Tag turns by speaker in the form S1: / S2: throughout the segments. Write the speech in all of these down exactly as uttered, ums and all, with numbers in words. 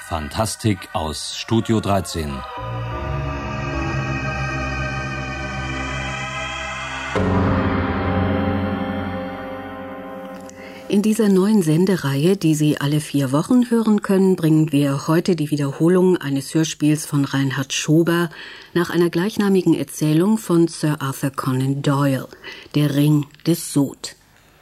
S1: Fantastik aus Studio dreizehn.
S2: In dieser neuen Sendereihe, die Sie alle vier Wochen hören können, bringen wir heute die Wiederholung eines Hörspiels von Reinhard Schober nach einer gleichnamigen Erzählung von Sir Arthur Conan Doyle, Der Ring des Sod.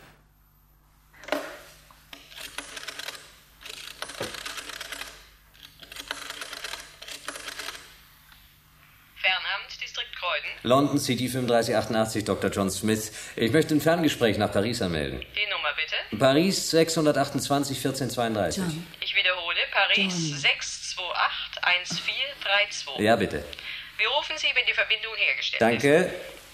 S3: London, C D fünfunddreißig achtundachtzig, Doktor John Smith. Ich möchte ein Ferngespräch nach Paris anmelden.
S4: Die Nummer bitte?
S3: Paris sechshundertachtundzwanzig vierzehn zweiunddreißig.
S2: John.
S4: Ich wiederhole, Paris
S2: John.
S4: sechs zwei acht eins vier drei zwei.
S3: Ja, bitte.
S4: Wir rufen Sie, wenn die Verbindung hergestellt
S3: Danke.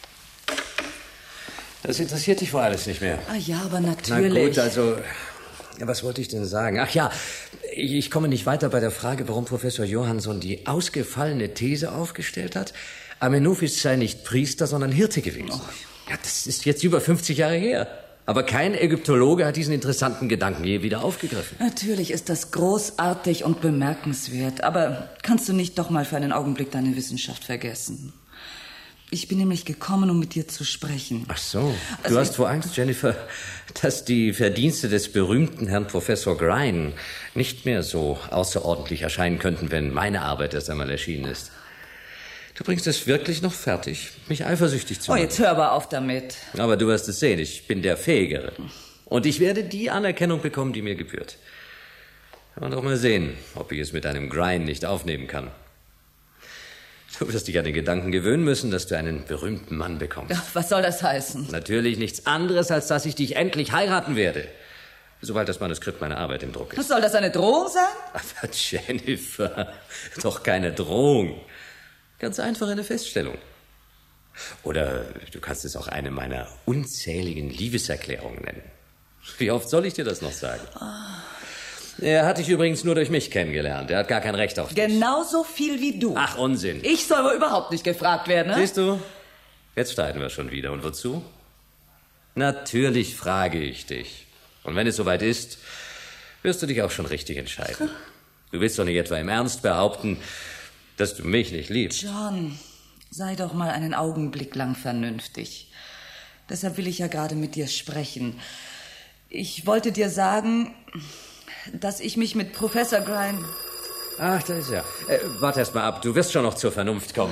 S3: Das interessiert dich wohl alles nicht mehr.
S2: Ah ja, aber
S3: Na
S2: natürlich.
S3: gut, also, ja, was wollte ich denn sagen? Ach ja, ich, ich komme nicht weiter bei der Frage, warum Professor Johansson die ausgefallene These aufgestellt hat, Amenophis sei nicht Priester, sondern Hirte gewesen. Oh. Ja, das ist jetzt über fünfzig Jahre her. Aber kein Ägyptologe hat diesen interessanten Gedanken je wieder aufgegriffen.
S5: Natürlich ist das großartig und bemerkenswert. Aber kannst du nicht doch mal für einen Augenblick deine Wissenschaft vergessen? Ich bin nämlich gekommen, um mit dir zu sprechen.
S3: Ach so.
S5: Also
S3: du hast wohl Angst, Jennifer, dass die Verdienste des berühmten Herrn Professor Grein nicht mehr so außerordentlich erscheinen könnten, wenn meine Arbeit erst einmal erschienen ist. Du bringst es wirklich noch fertig, mich eifersüchtig zu machen.
S5: Oh, jetzt hör aber auf damit.
S3: Aber du wirst es sehen, ich bin der Fähigere. Und ich werde die Anerkennung bekommen, die mir gebührt. Und auch mal sehen, ob ich es mit einem Grein nicht aufnehmen kann. Du wirst dich an den Gedanken gewöhnen müssen, dass du einen berühmten Mann bekommst.
S5: Ja, was soll das heißen?
S3: Natürlich nichts anderes, als dass ich dich endlich heiraten werde. Sobald das Manuskript meiner Arbeit im Druck ist.
S5: Soll das eine Drohung sein?
S3: Aber Jennifer, doch keine Drohung. Ganz einfach eine Feststellung. Oder du kannst es auch eine meiner unzähligen Liebeserklärungen nennen. Wie oft soll ich dir das noch sagen? Oh. Er hat dich übrigens nur durch mich kennengelernt. Er hat gar kein Recht auf dich.
S5: Genauso viel wie du.
S3: Ach, Unsinn.
S5: Ich soll wohl überhaupt nicht gefragt werden, ne?
S3: Siehst du, jetzt streiten wir schon wieder. Und wozu? Natürlich frage ich dich. Und wenn es soweit ist, wirst du dich auch schon richtig entscheiden. Du willst doch nicht etwa im Ernst behaupten, dass du mich nicht liebst.
S5: John, sei doch mal einen Augenblick lang vernünftig. Deshalb will ich ja gerade mit dir sprechen. Ich wollte dir sagen, dass ich mich mit Professor Grein...
S3: Ach, da ist er. Äh, warte erst mal ab, du wirst schon noch zur Vernunft kommen.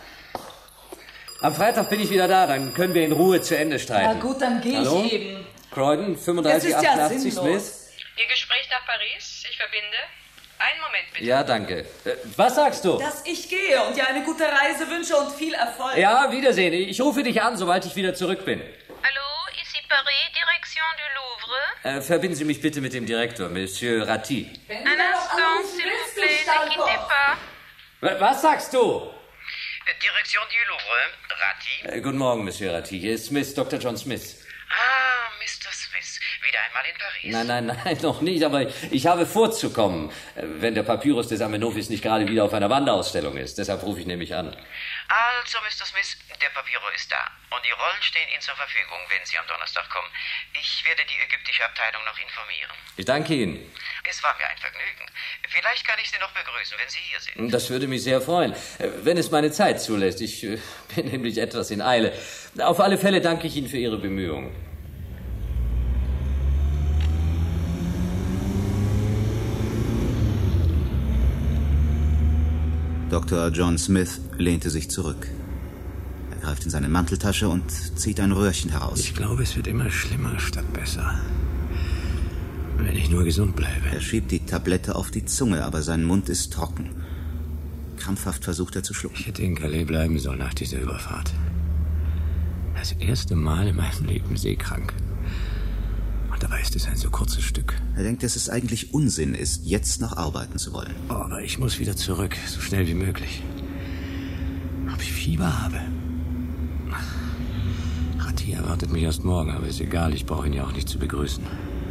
S3: Am Freitag bin ich wieder da, dann können wir in Ruhe zu Ende streiten.
S5: Na gut, dann gehe
S3: Hallo?
S5: ich eben.
S3: Croydon, fünfunddreißig
S5: Es ist ja
S3: achtundachtzig,
S5: sinnlos.
S3: Smith.
S4: Ihr Gespräch nach Paris? Ich verbinde. Einen Moment bitte.
S3: Ja, danke. Äh, was sagst du?
S5: Dass ich gehe und dir eine gute Reise wünsche und viel Erfolg.
S3: Ja, Wiedersehen. Ich rufe dich an, sobald ich wieder zurück bin.
S6: Hallo, ici Paris, Direction du Louvre.
S3: Äh, verbinden Sie mich bitte mit dem Direktor, Monsieur Ratti.
S6: Un instant, s'il vous plaît, ne quittez pas.
S3: Was sagst du?
S4: Direktion du Louvre, Ratti.
S3: Äh, guten Morgen, Monsieur Ratti. Hier ist Smith, Doktor John Smith.
S4: Ah, Mister Smith. Wieder einmal in Paris.
S3: Nein, nein, nein, noch nicht, aber ich habe vorzukommen, wenn der Papyrus des Amenophis nicht gerade wieder auf einer Wanderausstellung ist. Deshalb rufe ich nämlich an.
S4: Also, Mister Smith, der Papyrus ist da. Und die Rollen stehen Ihnen zur Verfügung, wenn Sie am Donnerstag kommen. Ich werde die ägyptische Abteilung noch informieren.
S3: Ich danke Ihnen.
S4: Es war mir ein Vergnügen. Vielleicht kann ich Sie noch begrüßen, wenn Sie hier sind.
S3: Das würde mich sehr freuen, wenn es meine Zeit zulässt. Ich äh, bin nämlich etwas in Eile. Auf alle Fälle danke ich Ihnen für Ihre Bemühungen.
S7: Doktor John Smith lehnte sich zurück. Er greift in seine Manteltasche und zieht ein Röhrchen heraus.
S3: Ich glaube, es wird immer schlimmer statt besser. Wenn ich nur gesund bleibe.
S7: Er schiebt die Tablette auf die Zunge, aber sein Mund ist trocken. Krampfhaft versucht er zu schlucken.
S3: Ich hätte in Calais bleiben sollen nach dieser Überfahrt. Das erste Mal in meinem Leben seekrank. Und dabei ist es ein so kurzes Stück.
S7: Er denkt, dass es eigentlich Unsinn ist, jetzt noch arbeiten zu wollen.
S3: Oh, aber ich muss wieder zurück, so schnell wie möglich. Ob ich Fieber habe? Ratti erwartet mich erst morgen, aber ist egal, ich brauche ihn ja auch nicht zu begrüßen.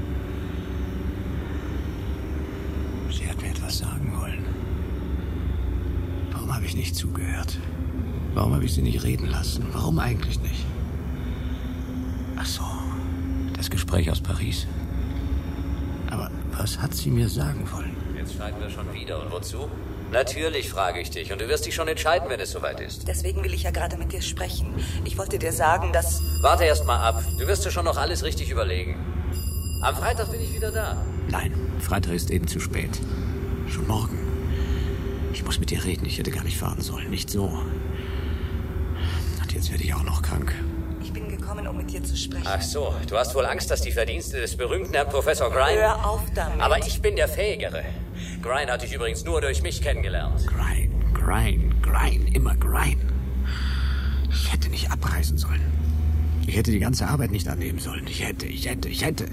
S3: Sie hat mir etwas sagen wollen. Warum habe ich nicht zugehört? Warum habe ich sie nicht reden lassen? Warum eigentlich nicht? Ach so, das Gespräch aus Paris. Aber was hat sie mir sagen wollen? Jetzt schreiben wir schon wieder. Und wozu? Natürlich frage ich dich. Und du wirst dich schon entscheiden, wenn es soweit ist.
S5: Deswegen will ich ja gerade mit dir sprechen. Ich wollte dir sagen, dass...
S3: Warte erst mal ab. Du wirst dir schon noch alles richtig überlegen. Am Freitag bin ich wieder da.
S8: Nein, Freitag ist eben zu spät. Schon morgen. Ich muss mit dir reden. Ich hätte gar nicht fahren sollen. Nicht so. Und jetzt werde ich auch noch krank.
S5: Ich bin gekommen, um mit dir zu sprechen.
S3: Ach so, du hast wohl Angst, dass die Verdienste des berühmten Herrn Professor Grine...
S5: Hör auf damit.
S3: Aber ich bin der Fähigere. Grine hat dich übrigens nur durch mich kennengelernt.
S8: Grine, Grine, Grine, immer Grine. Ich hätte nicht abreisen sollen. Ich hätte die ganze Arbeit nicht annehmen sollen. Ich hätte, ich hätte, ich hätte.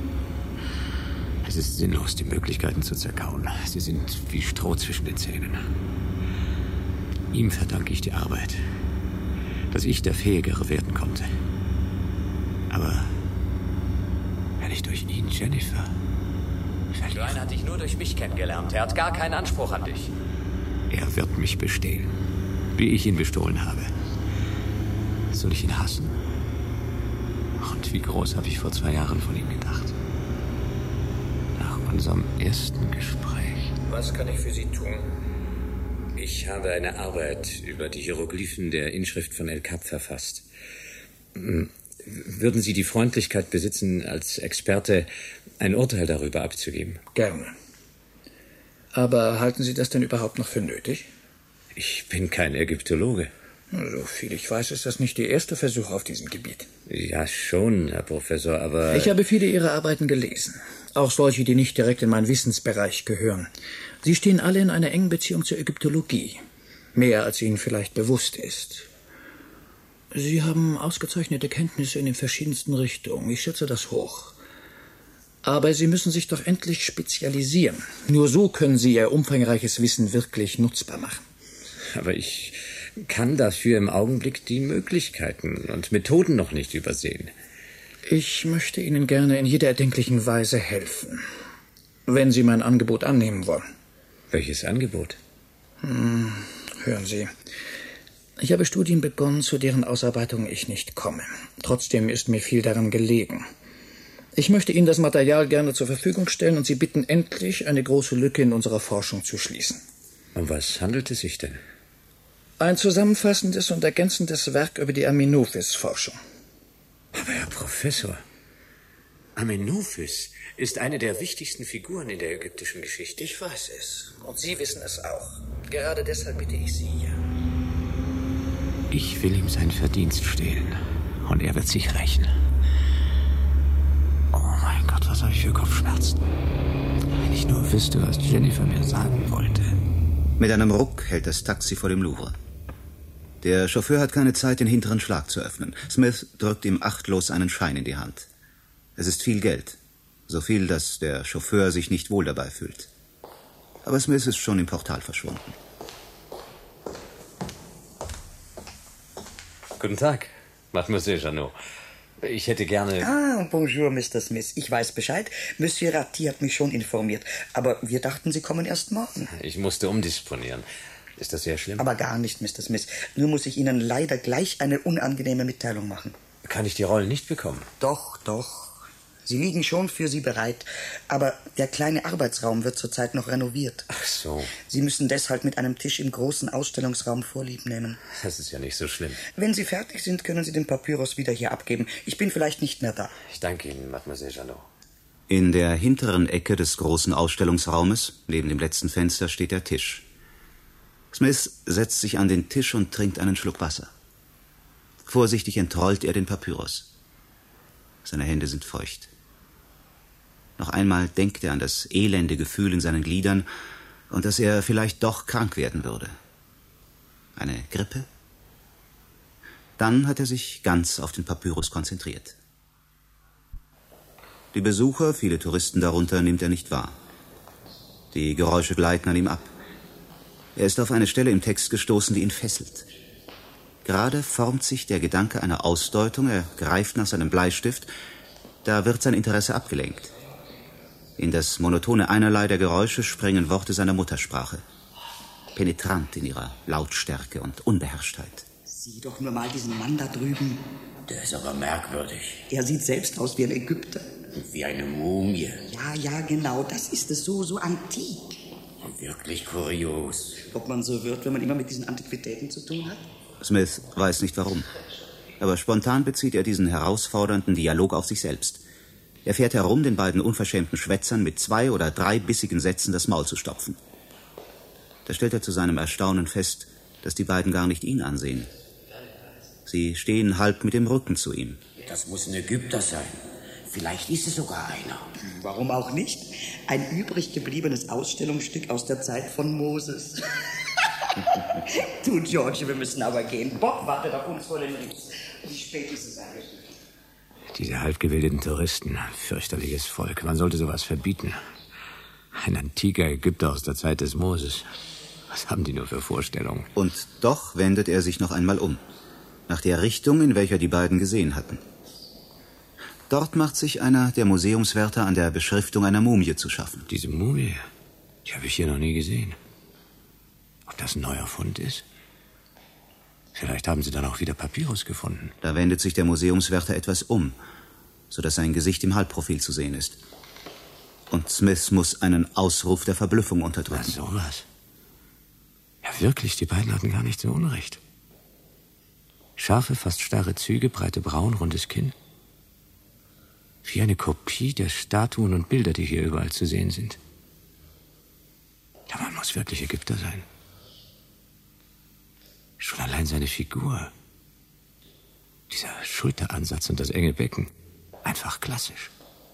S8: Es ist sinnlos, die Möglichkeiten zu zerkauen. Sie sind wie Stroh zwischen den Zähnen. Ihm verdanke ich die Arbeit, dass ich der Fähigere werden konnte. Aber wenn ich durch ihn Jennifer verliere...
S3: Grine hat dich nur durch mich kennengelernt. Er hat gar keinen Anspruch an dich.
S8: Er wird mich bestehlen, wie ich ihn bestohlen habe. Soll ich ihn hassen? Und wie groß habe ich vor zwei Jahren von ihm gedacht? Nach unserem ersten Gespräch.
S3: Was kann ich für Sie tun? Ich habe eine Arbeit über die Hieroglyphen der Inschrift von El Kap verfasst. Würden Sie die Freundlichkeit besitzen, als Experte ein Urteil darüber abzugeben?
S9: Gerne. Aber halten Sie das denn überhaupt noch für nötig?
S3: Ich bin kein Ägyptologe.
S9: So viel ich weiß, ist das nicht Ihr erster Versuch auf diesem Gebiet.
S3: Ja, schon, Herr Professor, aber...
S9: Ich habe viele Ihrer Arbeiten gelesen. Auch solche, die nicht direkt in meinen Wissensbereich gehören. Sie stehen alle in einer engen Beziehung zur Ägyptologie. Mehr, als Ihnen vielleicht bewusst ist. Sie haben ausgezeichnete Kenntnisse in den verschiedensten Richtungen. Ich schätze das hoch. Aber Sie müssen sich doch endlich spezialisieren. Nur so können Sie Ihr umfangreiches Wissen wirklich nutzbar machen.
S3: Aber ich kann dafür im Augenblick die Möglichkeiten und Methoden noch nicht übersehen.
S9: Ich möchte Ihnen gerne in jeder erdenklichen Weise helfen, wenn Sie mein Angebot annehmen wollen.
S3: Welches Angebot?
S9: Hm, hören Sie, ich habe Studien begonnen, zu deren Ausarbeitung ich nicht komme. Trotzdem ist mir viel daran gelegen. Ich möchte Ihnen das Material gerne zur Verfügung stellen und Sie bitten, endlich eine große Lücke in unserer Forschung zu schließen.
S3: Um was handelt es sich denn?
S9: Ein zusammenfassendes und ergänzendes Werk über die Amenophis-Forschung.
S3: Aber Herr Professor, Amenophis ist eine der wichtigsten Figuren in der ägyptischen Geschichte.
S9: Ich weiß es. Und Sie wissen es auch. Gerade deshalb bitte ich Sie hier.
S8: Ich will ihm sein Verdienst stehlen. Und er wird sich rächen. Oh mein Gott, was habe ich für Kopfschmerzen. Wenn ich nur wüsste, was Jennifer mir sagen wollte.
S7: Mit einem Ruck hält das Taxi vor dem Louvre. Der Chauffeur hat keine Zeit, den hinteren Schlag zu öffnen. Smith drückt ihm achtlos einen Schein in die Hand. Es ist viel Geld. So viel, dass der Chauffeur sich nicht wohl dabei fühlt. Aber Smith ist schon im Portal verschwunden.
S3: Guten Tag, Mademoiselle Janot. Ich hätte gerne...
S10: Ah, bonjour, Mister Smith. Ich weiß Bescheid. Monsieur Ratti hat mich schon informiert. Aber wir dachten, Sie kommen erst morgen.
S3: Ich musste umdisponieren. Ist das sehr schlimm?
S10: Aber gar nicht, Mister Smith. Nur muss ich Ihnen leider gleich eine unangenehme Mitteilung machen.
S3: Kann ich die Rollen nicht bekommen?
S10: Doch, doch. Sie liegen schon für Sie bereit. Aber der kleine Arbeitsraum wird zurzeit noch renoviert.
S3: Ach so.
S10: Sie müssen deshalb mit einem Tisch im großen Ausstellungsraum Vorlieb nehmen.
S3: Das ist ja nicht so schlimm.
S10: Wenn Sie fertig sind, können Sie den Papyrus wieder hier abgeben. Ich bin vielleicht nicht mehr da.
S3: Ich danke Ihnen, Mademoiselle Janot.
S7: In der hinteren Ecke des großen Ausstellungsraumes, neben dem letzten Fenster, steht der Tisch. Smith setzt sich an den Tisch und trinkt einen Schluck Wasser. Vorsichtig entrollt er den Papyrus. Seine Hände sind feucht. Noch einmal denkt er an das elende Gefühl in seinen Gliedern und dass er vielleicht doch krank werden würde. Eine Grippe? Dann hat er sich ganz auf den Papyrus konzentriert. Die Besucher, viele Touristen darunter, nimmt er nicht wahr. Die Geräusche gleiten an ihm ab. Er ist auf eine Stelle im Text gestoßen, die ihn fesselt. Gerade formt sich der Gedanke einer Ausdeutung, er greift nach seinem Bleistift, da wird sein Interesse abgelenkt. In das monotone Einerlei der Geräusche springen Worte seiner Muttersprache. Penetrant in ihrer Lautstärke und Unbeherrschtheit.
S10: Sieh doch nur mal diesen Mann da drüben.
S8: Der ist aber merkwürdig.
S10: Er sieht selbst aus wie ein Ägypter.
S8: Wie eine Mumie.
S10: Ja, ja, genau. Das ist es so, so antik. Wirklich kurios. Ob man so wird, wenn man immer mit diesen Antiquitäten zu tun hat?
S7: Smith weiß nicht warum. Aber spontan bezieht er diesen herausfordernden Dialog auf sich selbst. Er fährt herum, den beiden unverschämten Schwätzern mit zwei oder drei bissigen Sätzen das Maul zu stopfen. Da stellt er zu seinem Erstaunen fest, dass die beiden gar nicht ihn ansehen. Sie stehen halb mit dem Rücken zu ihm.
S10: Das muss ein Ägypter sein. Vielleicht ist es sogar einer. Warum auch nicht? Ein übrig gebliebenes Ausstellungsstück aus der Zeit von Moses. Du, George, wir müssen aber gehen. Bob wartet auf uns vor den Ries. Wie spät ist es eigentlich?
S8: Diese halbgebildeten Touristen, fürchterliches Volk. Man sollte sowas verbieten. Ein antiker Ägypter aus der Zeit des Moses. Was haben die nur für Vorstellungen?
S7: Und doch wendet er sich noch einmal um. Nach der Richtung, in welcher die beiden gesehen hatten. Dort macht sich einer der Museumswärter an der Beschriftung einer Mumie zu schaffen.
S8: Diese Mumie, die habe ich hier noch nie gesehen. Ob das ein neuer Fund ist? Vielleicht haben sie dann auch wieder Papyrus gefunden.
S7: Da wendet sich der Museumswärter etwas um, sodass sein Gesicht im Halbprofil zu sehen ist. Und Smith muss einen Ausruf der Verblüffung unterdrücken.
S8: Na, sowas. Ja, wirklich, die beiden hatten gar nicht so Unrecht. Scharfe, fast starre Züge, breite Brauen, rundes Kinn. Wie eine Kopie der Statuen und Bilder, die hier überall zu sehen sind. Der Mann muss wirklich Ägypter sein. Schon allein seine Figur. Dieser Schulteransatz und das enge Becken. Einfach klassisch.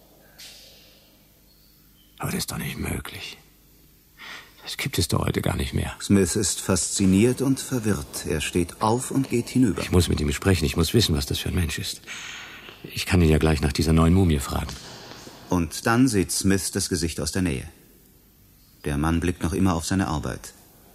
S8: Aber das ist doch nicht möglich. Das gibt es doch heute gar nicht mehr.
S7: Smith ist fasziniert und verwirrt. Er steht auf und geht hinüber.
S8: Ich muss mit ihm sprechen. Ich muss wissen, was das für ein Mensch ist. Ich kann ihn ja gleich nach dieser neuen Mumie fragen.
S7: Und dann sieht Smith das Gesicht aus der Nähe. Der Mann blickt noch immer auf seine Arbeit.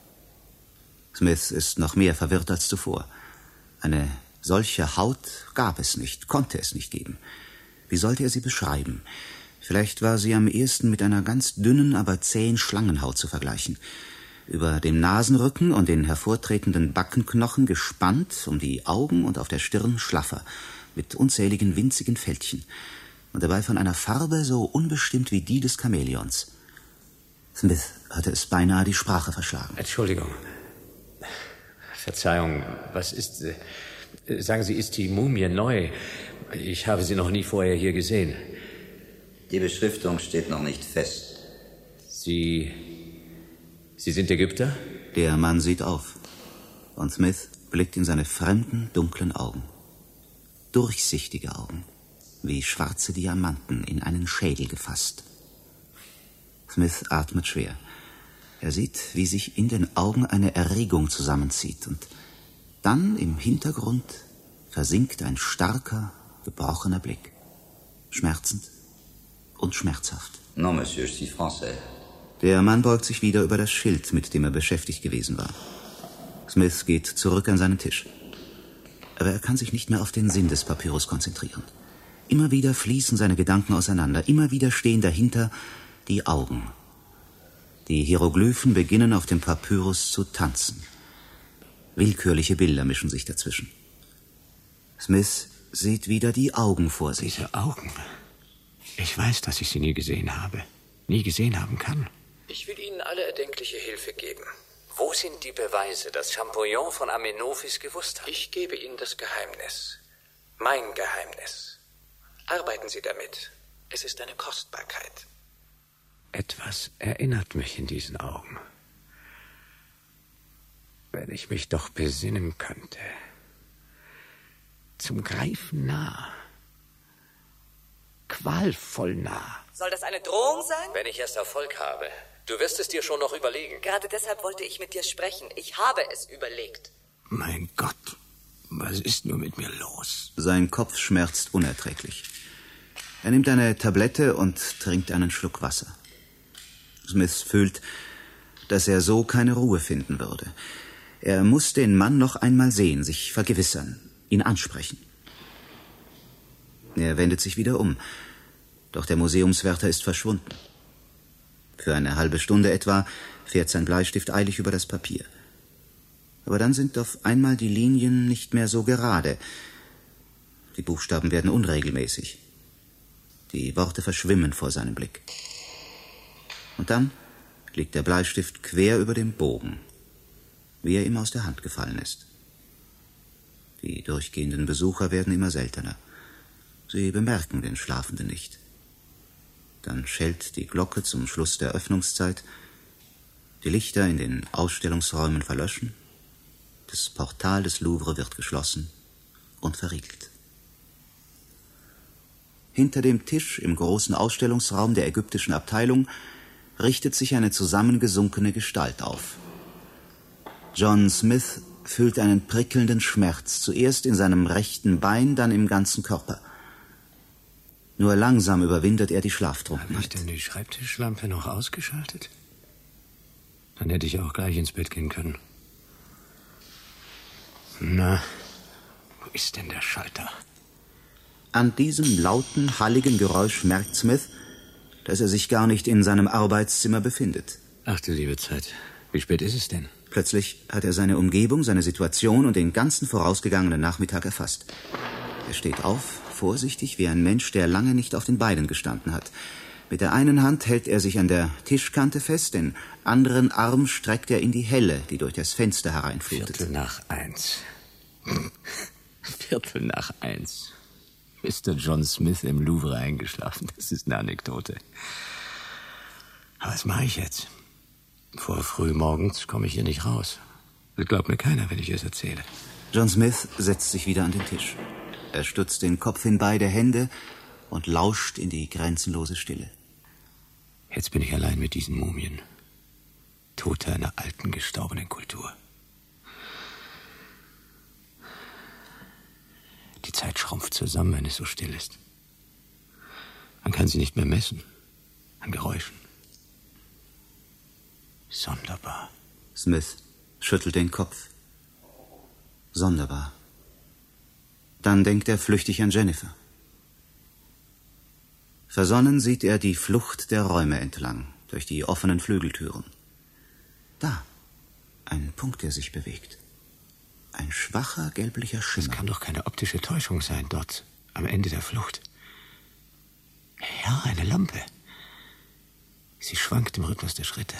S7: Smith ist noch mehr verwirrt als zuvor. Eine solche Haut gab es nicht, konnte es nicht geben. Wie sollte er sie beschreiben? Vielleicht war sie am ehesten mit einer ganz dünnen, aber zähen Schlangenhaut zu vergleichen. Über dem Nasenrücken und den hervortretenden Backenknochen gespannt, um die Augen und auf der Stirn schlaffer, mit unzähligen winzigen Fältchen. Und dabei von einer Farbe so unbestimmt wie die des Chamäleons. Smith hatte es beinahe die Sprache verschlagen.
S8: Entschuldigung. Verzeihung, was ist... Äh, sagen Sie, ist die Mumie neu? Ich habe sie noch nie vorher hier gesehen.
S11: Die Beschriftung steht noch nicht fest.
S8: Sie... Sie sind Ägypter?
S7: Der Mann sieht auf. Und Smith blickt in seine fremden, dunklen Augen. Durchsichtige Augen, wie schwarze Diamanten in einen Schädel gefasst. Smith atmet schwer. Er sieht, wie sich in den Augen eine Erregung zusammenzieht. Und dann im Hintergrund versinkt ein starker, gebrochener Blick. Schmerzend und schmerzhaft.
S11: Non, Monsieur, je suis français.
S7: Der Mann beugt sich wieder über das Schild, mit dem er beschäftigt gewesen war. Smith geht zurück an seinen Tisch. Aber er kann sich nicht mehr auf den Sinn des Papyrus konzentrieren. Immer wieder fließen seine Gedanken auseinander. Immer wieder stehen dahinter die Augen. Die Hieroglyphen beginnen auf dem Papyrus zu tanzen. Willkürliche Bilder mischen sich dazwischen. Smith sieht wieder die Augen vor sich.
S8: Diese Augen. Ich weiß, dass ich sie nie gesehen habe. Nie gesehen haben kann.
S1: Ich will Ihnen alle erdenkliche Hilfe geben. Wo sind die Beweise, dass Champollion von Amenophis gewusst hat? Ich gebe Ihnen das Geheimnis. Mein Geheimnis. Arbeiten Sie damit. Es ist eine Kostbarkeit.
S8: Etwas erinnert mich in diesen Augen. Wenn ich mich doch besinnen könnte. Zum Greifen nah. Qualvoll nah.
S5: Soll das eine Drohung sein?
S1: Wenn ich erst Erfolg habe. Du wirst es dir schon noch überlegen.
S5: Gerade deshalb wollte ich mit dir sprechen. Ich habe es überlegt.
S8: Mein Gott, was ist nur mit mir los?
S7: Sein Kopf schmerzt unerträglich. Er nimmt eine Tablette und trinkt einen Schluck Wasser. Smith fühlt, dass er so keine Ruhe finden würde. Er muss den Mann noch einmal sehen, sich vergewissern, ihn ansprechen. Er wendet sich wieder um, doch der Museumswärter ist verschwunden. Für eine halbe Stunde etwa fährt sein Bleistift eilig über das Papier. Aber dann sind auf einmal die Linien nicht mehr so gerade. Die Buchstaben werden unregelmäßig. Die Worte verschwimmen vor seinem Blick. Und dann liegt der Bleistift quer über dem Bogen, wie er ihm aus der Hand gefallen ist. Die durchgehenden Besucher werden immer seltener. Sie bemerken den Schlafenden nicht. Dann schellt die Glocke zum Schluss der Öffnungszeit, die Lichter in den Ausstellungsräumen verlöschen, das Portal des Louvre wird geschlossen und verriegelt. Hinter dem Tisch im großen Ausstellungsraum der ägyptischen Abteilung richtet sich eine zusammengesunkene Gestalt auf. John Smith fühlt einen prickelnden Schmerz, zuerst in seinem rechten Bein, dann im ganzen Körper. Nur langsam überwindet er die Schlaftrunkenheit.
S8: Habe ich denn die Schreibtischlampe noch ausgeschaltet? Dann hätte ich auch gleich ins Bett gehen können. Na, wo ist denn der Schalter?
S7: An diesem lauten, halligen Geräusch merkt Smith, dass er sich gar nicht in seinem Arbeitszimmer befindet.
S8: Ach du liebe Zeit, wie spät ist es denn?
S7: Plötzlich hat er seine Umgebung, seine Situation und den ganzen vorausgegangenen Nachmittag erfasst. Er steht auf, vorsichtig wie ein Mensch, der lange nicht auf den Beinen gestanden hat. Mit der einen Hand hält er sich an der Tischkante fest, den anderen Arm streckt er in die Helle, die durch das Fenster hereinflutet.
S8: Viertel nach eins. Viertel nach eins. Mister John Smith im Louvre eingeschlafen. Das ist eine Anekdote. Aber was mache ich jetzt? Vor früh morgens komme ich hier nicht raus. Das glaubt mir keiner, wenn ich es erzähle.
S7: John Smith setzt sich wieder an den Tisch. Er stützt den Kopf in beide Hände und lauscht in die grenzenlose Stille.
S8: Jetzt bin ich allein mit diesen Mumien. Tote einer alten, gestorbenen Kultur. Die Zeit schrumpft zusammen, wenn es so still ist. Man kann sie nicht mehr messen. An Geräuschen. Sonderbar.
S7: Smith schüttelt den Kopf. Sonderbar. Dann denkt er flüchtig an Jennifer. Versonnen sieht er die Flucht der Räume entlang, durch die offenen Flügeltüren. Da, ein Punkt, der sich bewegt. Ein schwacher, gelblicher Schimmer.
S8: Das kann doch keine optische Täuschung sein, dort, am Ende der Flucht. Ja, eine Lampe. Sie schwankt im Rhythmus der Schritte.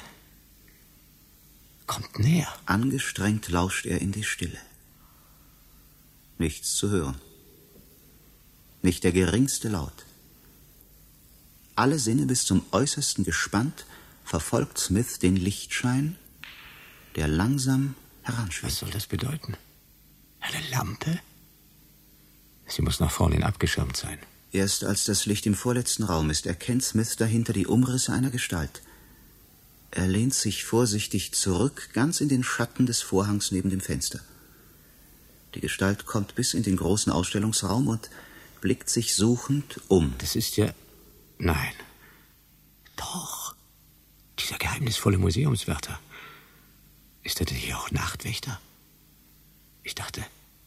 S8: Kommt näher.
S7: Angestrengt lauscht er in die Stille. Nichts zu hören. Nicht der geringste Laut. Alle Sinne bis zum Äußersten gespannt, verfolgt Smith den Lichtschein, der langsam heranschwingt.
S8: Was soll das bedeuten? Eine Lampe? Sie muss nach vorne hin abgeschirmt sein.
S7: Erst als das Licht im vorletzten Raum ist, erkennt Smith dahinter die Umrisse einer Gestalt. Er lehnt sich vorsichtig zurück, ganz in den Schatten des Vorhangs neben dem Fenster. Die Gestalt kommt bis in den großen Ausstellungsraum und blickt sich suchend um.
S8: Das ist ja... Nein. Doch. Dieser geheimnisvolle Museumswärter. Ist er denn hier auch Nachtwächter? Ich dachte...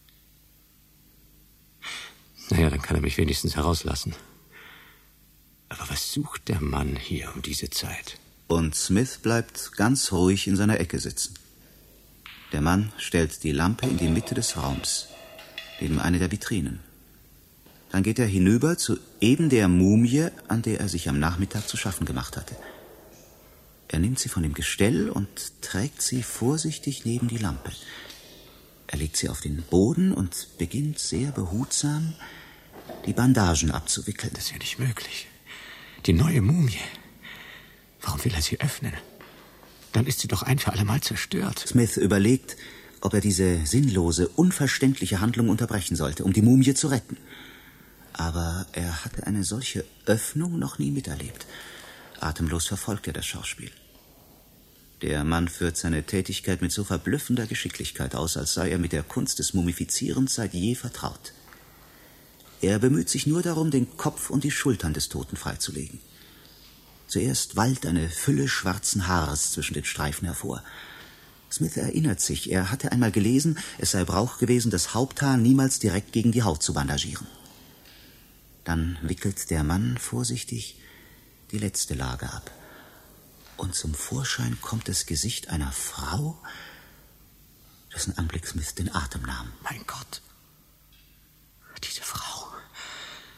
S8: Naja, dann kann er mich wenigstens herauslassen. Aber was sucht der Mann hier um diese Zeit?
S7: Und Smith bleibt ganz ruhig in seiner Ecke sitzen. Der Mann stellt die Lampe in die Mitte des Raums, neben eine der Vitrinen. Dann geht er hinüber zu eben der Mumie, an der er sich am Nachmittag zu schaffen gemacht hatte. Er nimmt sie von dem Gestell und trägt sie vorsichtig neben die Lampe. Er legt sie auf den Boden und beginnt sehr behutsam, die Bandagen abzuwickeln.
S8: Das ist ja nicht möglich. Die neue Mumie. Warum will er sie öffnen? Dann ist sie doch ein für allemal zerstört.
S7: Smith überlegt, ob er diese sinnlose, unverständliche Handlung unterbrechen sollte, um die Mumie zu retten. Aber er hatte eine solche Öffnung noch nie miterlebt. Atemlos verfolgt er das Schauspiel. Der Mann führt seine Tätigkeit mit so verblüffender Geschicklichkeit aus, als sei er mit der Kunst des Mumifizierens seit je vertraut. Er bemüht sich nur darum, den Kopf und die Schultern des Toten freizulegen. Zuerst wallt eine Fülle schwarzen Haares zwischen den Streifen hervor. Smith erinnert sich, er hatte einmal gelesen, es sei Brauch gewesen, das Haupthaar niemals direkt gegen die Haut zu bandagieren. Dann wickelt der Mann vorsichtig die letzte Lage ab. Und zum Vorschein kommt das Gesicht einer Frau, dessen Anblick Smith den Atem nahm.
S8: Mein Gott, diese Frau.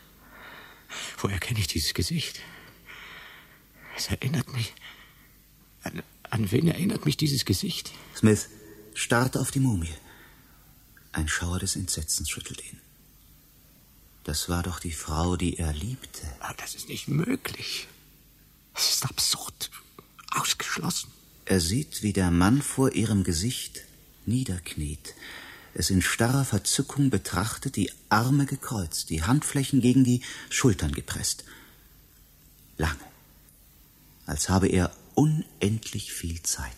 S8: Woher kenne ich dieses Gesicht? Es erinnert mich... An, an wen erinnert mich dieses Gesicht?
S7: Smith starrt auf die Mumie. Ein Schauer des Entsetzens schüttelt ihn. Das war doch die Frau, die er liebte.
S8: Aber das ist nicht möglich. Es ist absurd. Ausgeschlossen.
S7: Er sieht, wie der Mann vor ihrem Gesicht niederkniet, es in starrer Verzückung betrachtet, die Arme gekreuzt, die Handflächen gegen die Schultern gepresst. Lange, als habe er unendlich viel Zeit.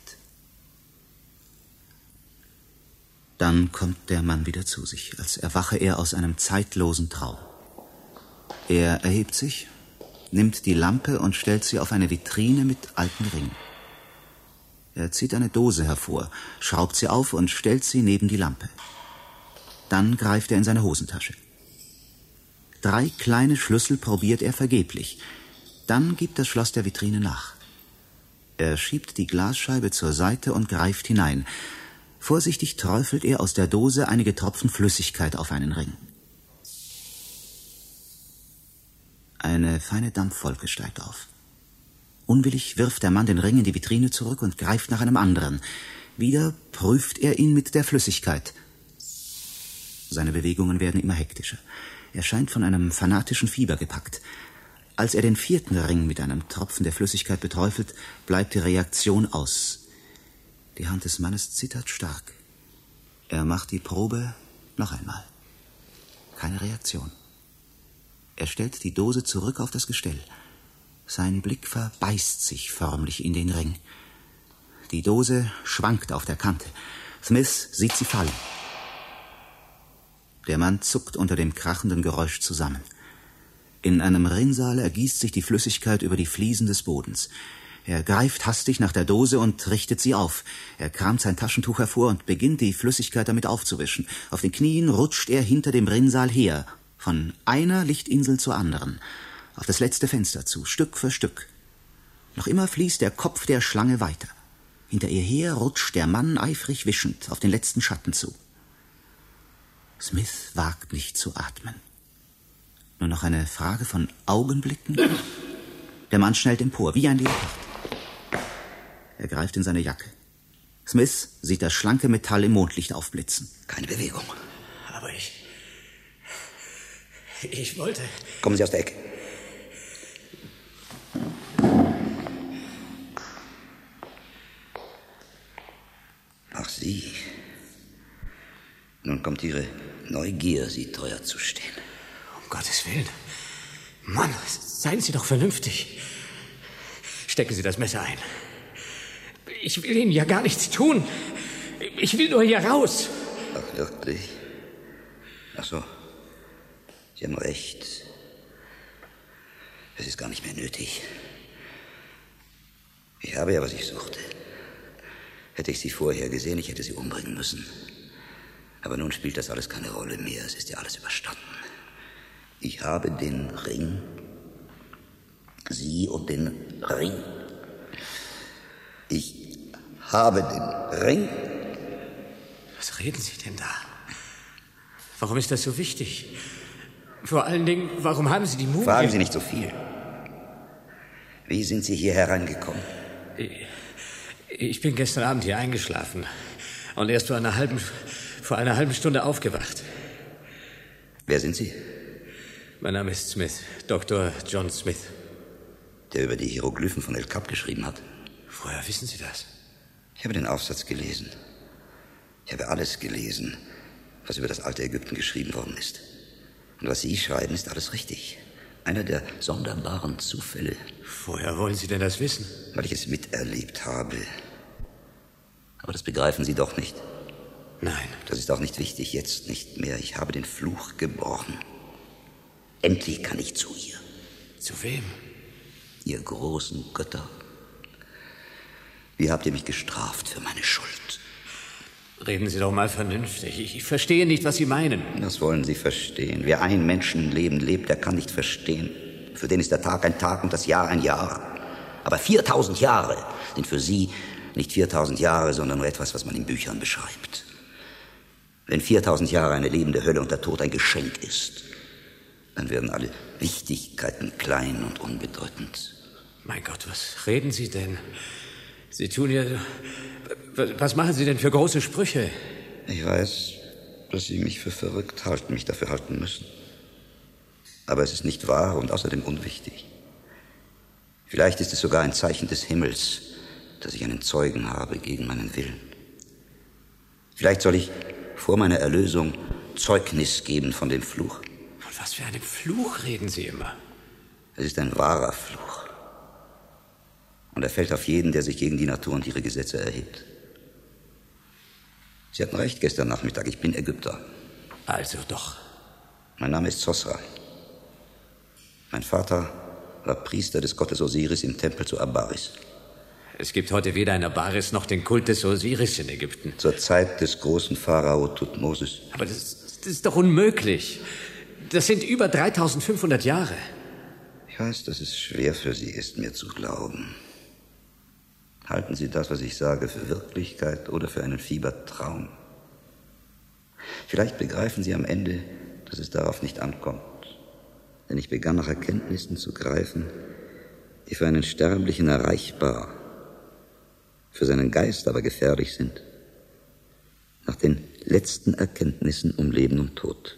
S7: Dann kommt der Mann wieder zu sich, als erwache er aus einem zeitlosen Traum. Er erhebt sich, nimmt die Lampe und stellt sie auf eine Vitrine mit alten Ringen. Er zieht eine Dose hervor, schraubt sie auf und stellt sie neben die Lampe. Dann greift er in seine Hosentasche. Drei kleine Schlüssel probiert er vergeblich. Dann gibt das Schloss der Vitrine nach. Er schiebt die Glasscheibe zur Seite und greift hinein. Vorsichtig träufelt er aus der Dose einige Tropfen Flüssigkeit auf einen Ring. Eine feine Dampfwolke steigt auf. Unwillig wirft der Mann den Ring in die Vitrine zurück und greift nach einem anderen. Wieder prüft er ihn mit der Flüssigkeit. Seine Bewegungen werden immer hektischer. Er scheint von einem fanatischen Fieber gepackt. Als er den vierten Ring mit einem Tropfen der Flüssigkeit beträufelt, bleibt die Reaktion aus. Die Hand des Mannes zittert stark. Er macht die Probe noch einmal. Keine Reaktion. Er stellt die Dose zurück auf das Gestell. Sein Blick verbeißt sich förmlich in den Ring. Die Dose schwankt auf der Kante. Smith sieht sie fallen. Der Mann zuckt unter dem krachenden Geräusch zusammen. In einem Rinnsal ergießt sich die Flüssigkeit über die Fliesen des Bodens. Er greift hastig nach der Dose und richtet sie auf. Er kramt sein Taschentuch hervor und beginnt, die Flüssigkeit damit aufzuwischen. Auf den Knien rutscht er hinter dem Rinnsal her, von einer Lichtinsel zur anderen, auf das letzte Fenster zu, Stück für Stück. Noch immer fließt der Kopf der Schlange weiter. Hinter ihr her rutscht der Mann eifrig wischend auf den letzten Schatten zu. Smith wagt nicht zu atmen. Nur noch eine Frage von Augenblicken. Der Mann schnellt empor, wie ein Leopard. Er greift in seine Jacke. Smith sieht das schlanke Metall im Mondlicht aufblitzen.
S10: Keine Bewegung.
S8: Aber ich... Ich wollte...
S10: Kommen Sie aus der Ecke. Ach, Sie. Nun kommt Ihre Neugier, Sie teuer zu stehen.
S8: Um Gottes Willen. Mann, seien Sie doch vernünftig. Stecken Sie das Messer ein. Ich will Ihnen ja gar nichts tun. Ich will nur hier raus.
S10: Ach, wirklich? Ach so. Sie haben recht. Es ist gar nicht mehr nötig. Ich habe ja, was ich suchte. Hätte ich Sie vorher gesehen, ich hätte Sie umbringen müssen. Aber nun spielt das alles keine Rolle mehr. Es ist ja alles überstanden. Ich habe den Ring. Sie und den Ring. Ich habe den Ring.
S8: Was reden Sie denn da? Warum ist das so wichtig? Vor allen Dingen, warum haben Sie die Mumie...
S10: Fragen Sie nicht so viel. Wie sind Sie hier hereingekommen?
S8: Ich, ich bin gestern Abend hier eingeschlafen und erst vor einer halben, vor einer halben Stunde aufgewacht.
S10: Wer sind Sie?
S8: Mein Name ist Smith, Doktor John Smith.
S10: Der über die Hieroglyphen von El Kap geschrieben hat.
S8: Woher wissen Sie das?
S10: Ich habe den Aufsatz gelesen. Ich habe alles gelesen, was über das alte Ägypten geschrieben worden ist. Und was Sie schreiben, ist alles richtig. Einer der sonderbaren Zufälle.
S8: Woher wollen Sie denn das wissen?
S10: Weil ich es miterlebt habe. Aber das begreifen Sie doch nicht.
S8: Nein.
S10: Das ist auch nicht wichtig, jetzt nicht mehr. Ich habe den Fluch gebrochen. Endlich kann ich zu ihr.
S8: Zu wem?
S10: Ihr großen Götter. Wie habt ihr mich gestraft für meine Schuld?
S8: Reden Sie doch mal vernünftig. Ich, ich verstehe nicht, was Sie meinen.
S10: Das wollen Sie verstehen. Wer ein Menschenleben lebt, der kann nicht verstehen. Für den ist der Tag ein Tag und das Jahr ein Jahr. Aber viertausend Jahre sind für Sie nicht viertausend Jahre, sondern nur etwas, was man in Büchern beschreibt. Wenn viertausend Jahre eine lebende Hölle und der Tod ein Geschenk ist, dann werden alle Wichtigkeiten klein und unbedeutend.
S8: Mein Gott, was reden Sie denn?
S3: Sie tun ja... Was machen Sie denn für große Sprüche?
S11: Ich weiß, dass Sie mich für verrückt halten, mich dafür halten müssen. Aber es ist nicht wahr und außerdem unwichtig. Vielleicht ist es sogar ein Zeichen des Himmels, dass ich einen Zeugen habe gegen meinen Willen. Vielleicht soll ich vor meiner Erlösung Zeugnis geben von dem Fluch.
S3: Von was für einem Fluch reden Sie immer?
S11: Es ist ein wahrer Fluch. Und er fällt auf jeden, der sich gegen die Natur und ihre Gesetze erhebt. Sie hatten recht gestern Nachmittag, ich bin Ägypter.
S3: Also doch.
S11: Mein Name ist Sosra. Mein Vater war Priester des Gottes Osiris im Tempel zu Abaris.
S3: Es gibt heute weder ein Abaris noch den Kult des Osiris in Ägypten.
S11: Zur Zeit des großen Pharao Thutmosis.
S3: Aber das, das ist doch unmöglich. Das sind über dreitausendfünfhundert Jahre.
S11: Ich weiß, dass es schwer für Sie ist, mir zu glauben. Halten Sie das, was ich sage, für Wirklichkeit oder für einen Fiebertraum? Vielleicht begreifen Sie am Ende, dass es darauf nicht ankommt. Denn ich begann nach Erkenntnissen zu greifen, die für einen Sterblichen erreichbar, für seinen Geist aber gefährlich sind. Nach den letzten Erkenntnissen um Leben und Tod.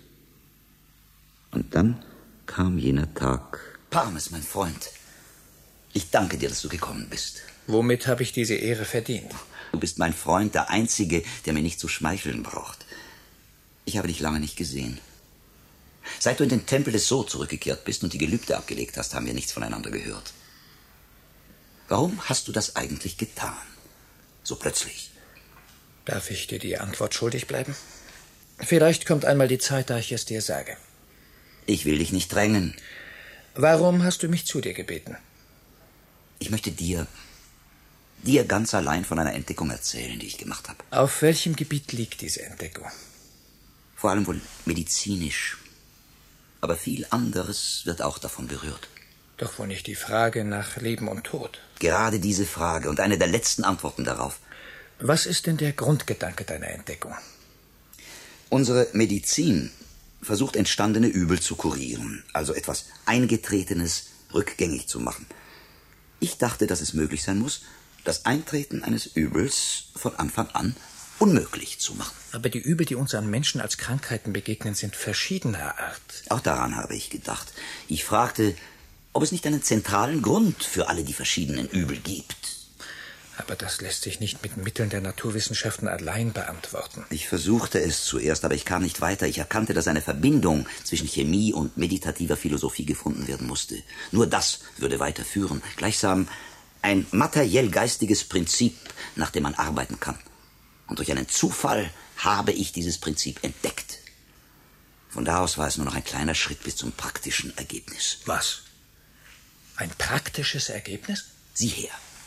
S11: Und dann kam jener Tag.
S7: Parmes, mein Freund. Ich danke dir, dass du gekommen bist.
S9: Womit habe ich diese Ehre verdient?
S7: Du bist mein Freund, der Einzige, der mir nicht zu schmeicheln braucht. Ich habe dich lange nicht gesehen. Seit du in den Tempel des So zurückgekehrt bist und die Gelübde abgelegt hast, haben wir nichts voneinander gehört. Warum hast du das eigentlich getan? So plötzlich.
S9: Darf ich dir die Antwort schuldig bleiben? Vielleicht kommt einmal die Zeit, da ich es dir sage.
S7: Ich will dich nicht drängen.
S9: Warum hast du mich zu dir gebeten?
S7: Ich möchte dir, dir ganz allein von einer Entdeckung erzählen, die ich gemacht habe.
S9: Auf welchem Gebiet liegt diese Entdeckung?
S7: Vor allem wohl medizinisch. Aber viel anderes wird auch davon berührt.
S9: Doch wohl nicht die Frage nach Leben und Tod.
S7: Gerade diese Frage und eine der letzten Antworten darauf.
S9: Was ist denn der Grundgedanke deiner Entdeckung?
S7: Unsere Medizin versucht, entstandene Übel zu kurieren, also etwas Eingetretenes rückgängig zu machen. Ich dachte, dass es möglich sein muss, das Eintreten eines Übels von Anfang an unmöglich zu machen.
S9: Aber die Übel, die uns an Menschen als Krankheiten begegnen, sind verschiedener Art.
S7: Auch daran habe ich gedacht. Ich fragte, ob es nicht einen zentralen Grund für alle die verschiedenen Übel gibt.
S9: Aber das lässt sich nicht mit Mitteln der Naturwissenschaften allein beantworten.
S7: Ich versuchte es zuerst, aber ich kam nicht weiter. Ich erkannte, dass eine Verbindung zwischen Chemie und meditativer Philosophie gefunden werden musste. Nur das würde weiterführen. Gleichsam ein materiell-geistiges Prinzip, nach dem man arbeiten kann. Und durch einen Zufall habe ich dieses Prinzip entdeckt. Von da aus war es nur noch ein kleiner Schritt bis zum praktischen Ergebnis.
S9: Was? Ein praktisches Ergebnis?
S7: Sieh her.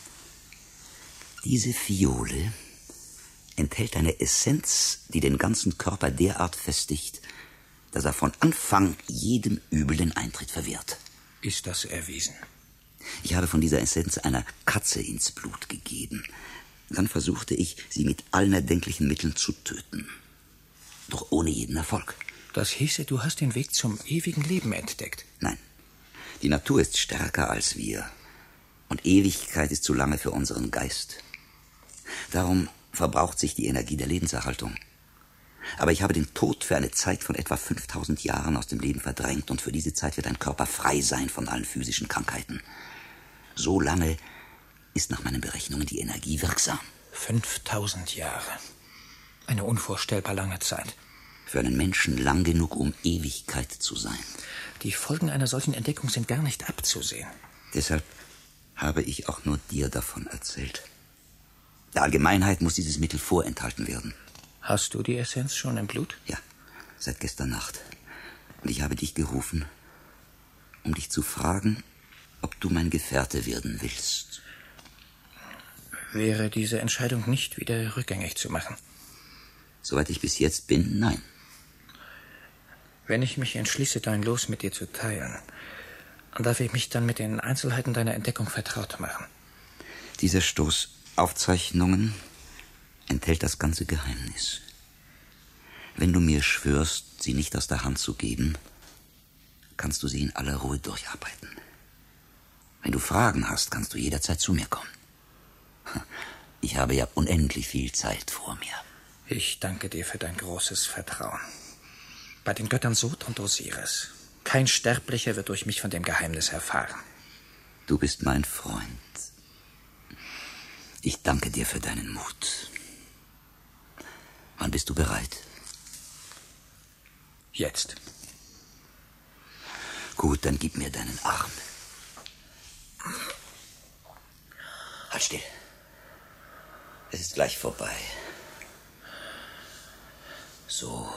S7: Diese Fiole enthält eine Essenz, die den ganzen Körper derart festigt, dass er von Anfang jedem Übel den Eintritt verwehrt.
S9: Ist das erwiesen?
S7: Ich habe von dieser Essenz einer Katze ins Blut gegeben. Dann versuchte ich, sie mit allen erdenklichen Mitteln zu töten. Doch ohne jeden Erfolg.
S9: Das hieße, du hast den Weg zum ewigen Leben entdeckt.
S7: Nein, die Natur ist stärker als wir. Und Ewigkeit ist zu lange für unseren Geist. Darum verbraucht sich die Energie der Lebenserhaltung. Aber ich habe den Tod für eine Zeit von etwa fünftausend Jahren aus dem Leben verdrängt und für diese Zeit wird dein Körper frei sein von allen physischen Krankheiten. So lange ist nach meinen Berechnungen die Energie wirksam.
S9: fünftausend Jahre. Eine unvorstellbar lange Zeit.
S7: Für einen Menschen lang genug, um Ewigkeit zu sein.
S9: Die Folgen einer solchen Entdeckung sind gar nicht abzusehen.
S7: Deshalb habe ich auch nur dir davon erzählt. Der Allgemeinheit muss dieses Mittel vorenthalten werden.
S9: Hast du die Essenz schon im Blut?
S7: Ja, seit gestern Nacht. Und ich habe dich gerufen, um dich zu fragen, ob du mein Gefährte werden willst.
S9: Wäre diese Entscheidung nicht wieder rückgängig zu machen?
S7: Soweit ich bis jetzt bin, nein.
S9: Wenn ich mich entschließe, dein Los mit dir zu teilen, darf ich mich dann mit den Einzelheiten deiner Entdeckung vertraut machen?
S7: Dieser Stoß Aufzeichnungen enthält das ganze Geheimnis. Wenn du mir schwörst, sie nicht aus der Hand zu geben, kannst du sie in aller Ruhe durcharbeiten. Wenn du Fragen hast, kannst du jederzeit zu mir kommen.
S11: Ich habe ja unendlich viel Zeit vor mir.
S9: Ich danke dir für dein großes Vertrauen. Bei den Göttern Sod und Osiris. Kein Sterblicher wird durch mich von dem Geheimnis erfahren.
S11: Du bist mein Freund. Ich danke dir für deinen Mut. Wann bist du bereit?
S9: Jetzt.
S11: Gut, dann gib mir deinen Arm. Halt still. Es ist gleich vorbei. So.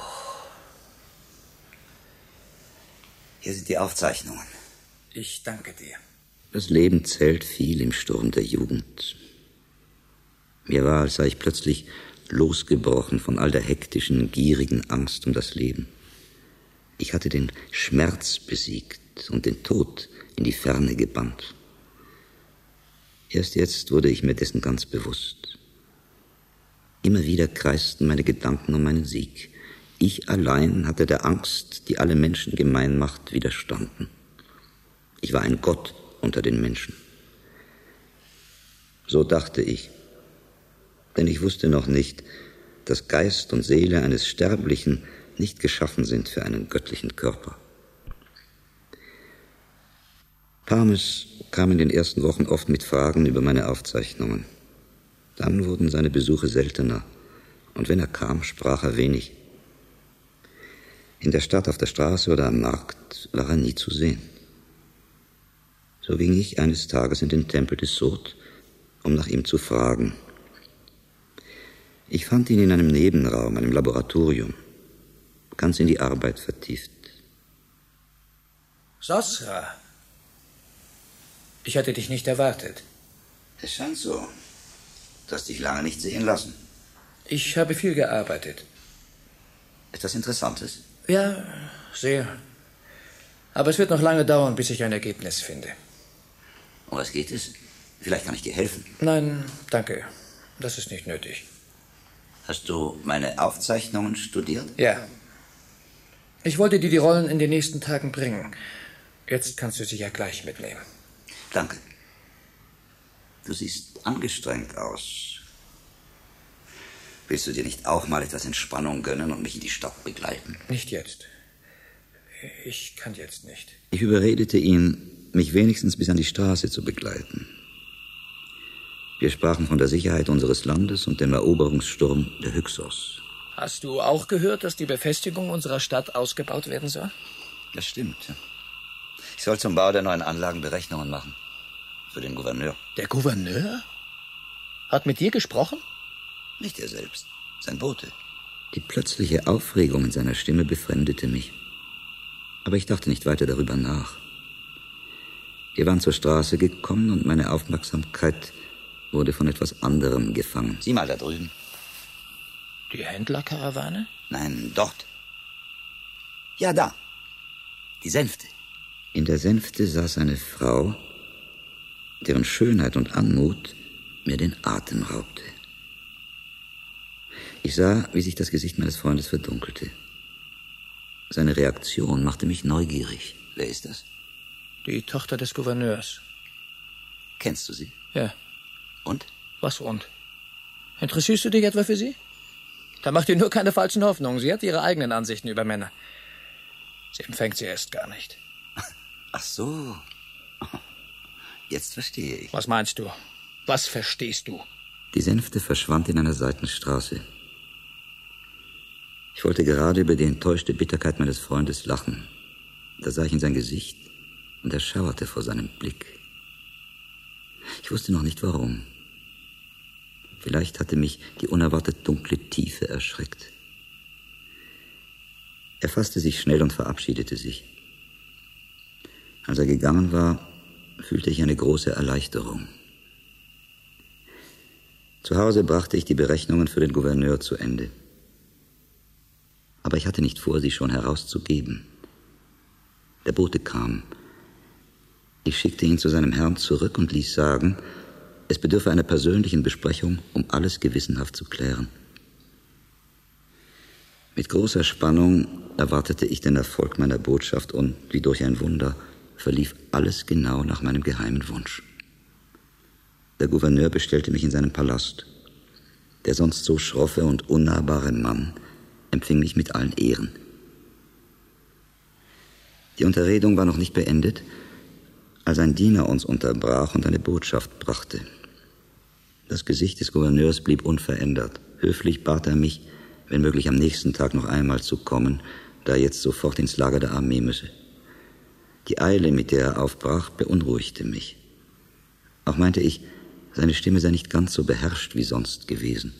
S11: Hier sind die Aufzeichnungen.
S9: Ich danke dir.
S11: Das Leben zählt viel im Sturm der Jugend. Mir war, als sei ich plötzlich losgebrochen von all der hektischen, gierigen Angst um das Leben. Ich hatte den Schmerz besiegt und den Tod in die Ferne gebannt. Erst jetzt wurde ich mir dessen ganz bewusst. Immer wieder kreisten meine Gedanken um meinen Sieg. Ich allein hatte der Angst, die alle Menschen gemein macht, widerstanden. Ich war ein Gott unter den Menschen. So dachte ich. Denn ich wusste noch nicht, dass Geist und Seele eines Sterblichen nicht geschaffen sind für einen göttlichen Körper. Parmes kam in den ersten Wochen oft mit Fragen über meine Aufzeichnungen. Dann wurden seine Besuche seltener, und wenn er kam, sprach er wenig. In der Stadt, auf der Straße oder am Markt war er nie zu sehen. So ging ich eines Tages in den Tempel des Sod, um nach ihm zu fragen. Ich fand ihn in einem Nebenraum, einem Laboratorium, ganz in die Arbeit vertieft.
S9: Sosra, ich hatte dich nicht erwartet.
S11: Es scheint so. Du hast dich lange nicht sehen lassen.
S9: Ich habe viel gearbeitet.
S11: Etwas Interessantes?
S9: Ja, sehr. Aber es wird noch lange dauern, bis ich ein Ergebnis finde.
S11: Um was geht es? Vielleicht kann ich dir helfen.
S9: Nein, danke. Das ist nicht nötig.
S11: Hast du meine Aufzeichnungen studiert?
S9: Ja. Ich wollte dir die Rollen in den nächsten Tagen bringen. Jetzt kannst du sie ja gleich mitnehmen.
S11: Danke. Du siehst angestrengt aus. Willst du dir nicht auch mal etwas Entspannung gönnen und mich in die Stadt begleiten?
S9: Nicht jetzt. Ich kann jetzt nicht.
S11: Ich überredete ihn, mich wenigstens bis an die Straße zu begleiten. Wir sprachen von der Sicherheit unseres Landes und dem Eroberungssturm der Hyksos.
S9: Hast du auch gehört, dass die Befestigung unserer Stadt ausgebaut werden soll?
S11: Das stimmt. Ich soll zum Bau der neuen Anlagen Berechnungen machen. Für den Gouverneur.
S9: Der Gouverneur? Hat mit dir gesprochen?
S11: Nicht er selbst, sein Bote. Die plötzliche Aufregung in seiner Stimme befremdete mich. Aber ich dachte nicht weiter darüber nach. Wir waren zur Straße gekommen und meine Aufmerksamkeit wurde von etwas anderem gefangen. Sieh mal da drüben.
S9: Die Händlerkarawane?
S11: Nein, dort. Ja, da. Die Sänfte. In der Sänfte saß eine Frau, deren Schönheit und Anmut mir den Atem raubte. Ich sah, wie sich das Gesicht meines Freundes verdunkelte. Seine Reaktion machte mich neugierig. Wer ist das?
S9: Die Tochter des Gouverneurs.
S11: Kennst du sie?
S9: Ja.
S11: Und?
S9: Was und? Interessierst du dich etwa für sie? Da macht ihr nur keine falschen Hoffnungen. Sie hat ihre eigenen Ansichten über Männer. Sie empfängt sie erst gar nicht.
S11: Ach so. Jetzt verstehe ich.
S9: Was meinst du? Was verstehst du?
S11: Die Sänfte verschwand in einer Seitenstraße. Ich wollte gerade über die enttäuschte Bitterkeit meines Freundes lachen. Da sah ich in sein Gesicht und er schauerte vor seinem Blick. Ich wusste noch nicht warum. Vielleicht hatte mich die unerwartet dunkle Tiefe erschreckt. Er fasste sich schnell und verabschiedete sich. Als er gegangen war, fühlte ich eine große Erleichterung. Zu Hause brachte ich die Berechnungen für den Gouverneur zu Ende. Aber ich hatte nicht vor, sie schon herauszugeben. Der Bote kam. Ich schickte ihn zu seinem Herrn zurück und ließ sagen, es bedürfe einer persönlichen Besprechung, um alles gewissenhaft zu klären. Mit großer Spannung erwartete ich den Erfolg meiner Botschaft und, wie durch ein Wunder, verlief alles genau nach meinem geheimen Wunsch. Der Gouverneur bestellte mich in seinem Palast. Der sonst so schroffe und unnahbare Mann empfing mich mit allen Ehren. Die Unterredung war noch nicht beendet, als ein Diener uns unterbrach und eine Botschaft brachte. Das Gesicht des Gouverneurs blieb unverändert. Höflich bat er mich, wenn möglich am nächsten Tag noch einmal zu kommen, da er jetzt sofort ins Lager der Armee müsse. Die Eile, mit der er aufbrach, beunruhigte mich. Auch meinte ich, seine Stimme sei nicht ganz so beherrscht wie sonst gewesen.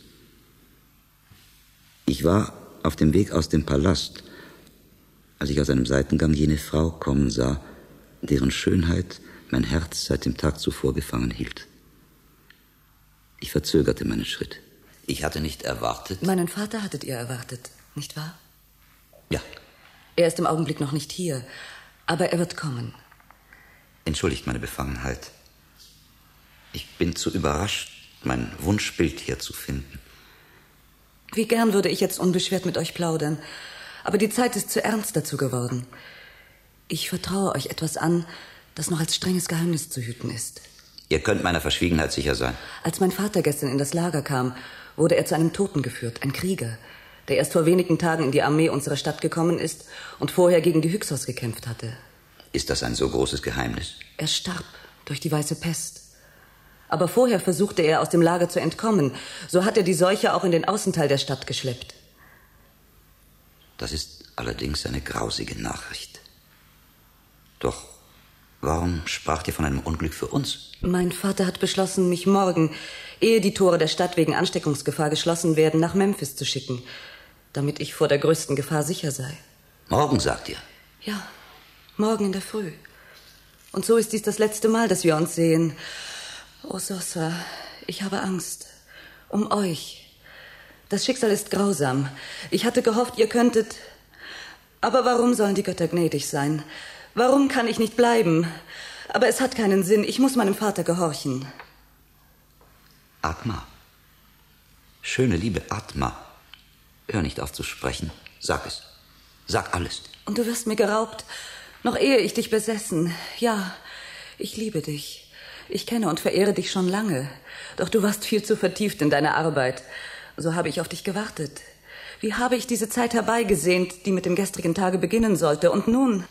S11: Ich war auf dem Weg aus dem Palast, als ich aus einem Seitengang jene Frau kommen sah, deren Schönheit mein Herz seit dem Tag zuvor gefangen hielt. Ich verzögerte meinen Schritt. Ich hatte nicht erwartet...
S5: Meinen Vater hattet ihr erwartet, nicht wahr?
S11: Ja.
S5: Er ist im Augenblick noch nicht hier, aber er wird kommen.
S11: Entschuldigt meine Befangenheit. Ich bin zu überrascht, mein Wunschbild hier zu finden.
S5: Wie gern würde ich jetzt unbeschwert mit euch plaudern, aber die Zeit ist zu ernst dazu geworden. Ich vertraue euch etwas an, das noch als strenges Geheimnis zu hüten ist.
S11: Ihr könnt meiner Verschwiegenheit sicher sein.
S5: Als mein Vater gestern in das Lager kam, wurde er zu einem Toten geführt, ein Krieger, der erst vor wenigen Tagen in die Armee unserer Stadt gekommen ist und vorher gegen die Hyksos gekämpft hatte.
S11: Ist das ein so großes Geheimnis?
S5: Er starb durch die weiße Pest. Aber vorher versuchte er, aus dem Lager zu entkommen. So hat er die Seuche auch in den Außenteil der Stadt geschleppt.
S11: Das ist allerdings eine grausige Nachricht. Doch warum spracht ihr von einem Unglück für uns?
S5: Mein Vater hat beschlossen, mich morgen, ehe die Tore der Stadt wegen Ansteckungsgefahr geschlossen werden, nach Memphis zu schicken, damit ich vor der größten Gefahr sicher sei.
S11: Morgen, sagt ihr?
S5: Ja, morgen in der Früh. Und so ist dies das letzte Mal, dass wir uns sehen. Oh, Sosa, ich habe Angst. Um euch. Das Schicksal ist grausam. Ich hatte gehofft, ihr könntet... Aber warum sollen die Götter gnädig sein? Warum kann ich nicht bleiben? Aber es hat keinen Sinn. Ich muss meinem Vater gehorchen.
S11: Atma. Schöne, liebe Atma. Hör nicht auf zu sprechen. Sag es. Sag alles.
S5: Und du wirst mir geraubt, noch ehe ich dich besessen. Ja, ich liebe dich. Ich kenne und verehre dich schon lange. Doch du warst viel zu vertieft in deiner Arbeit. So habe ich auf dich gewartet. Wie habe ich diese Zeit herbeigesehnt, die mit dem gestrigen Tage beginnen sollte. Und nun...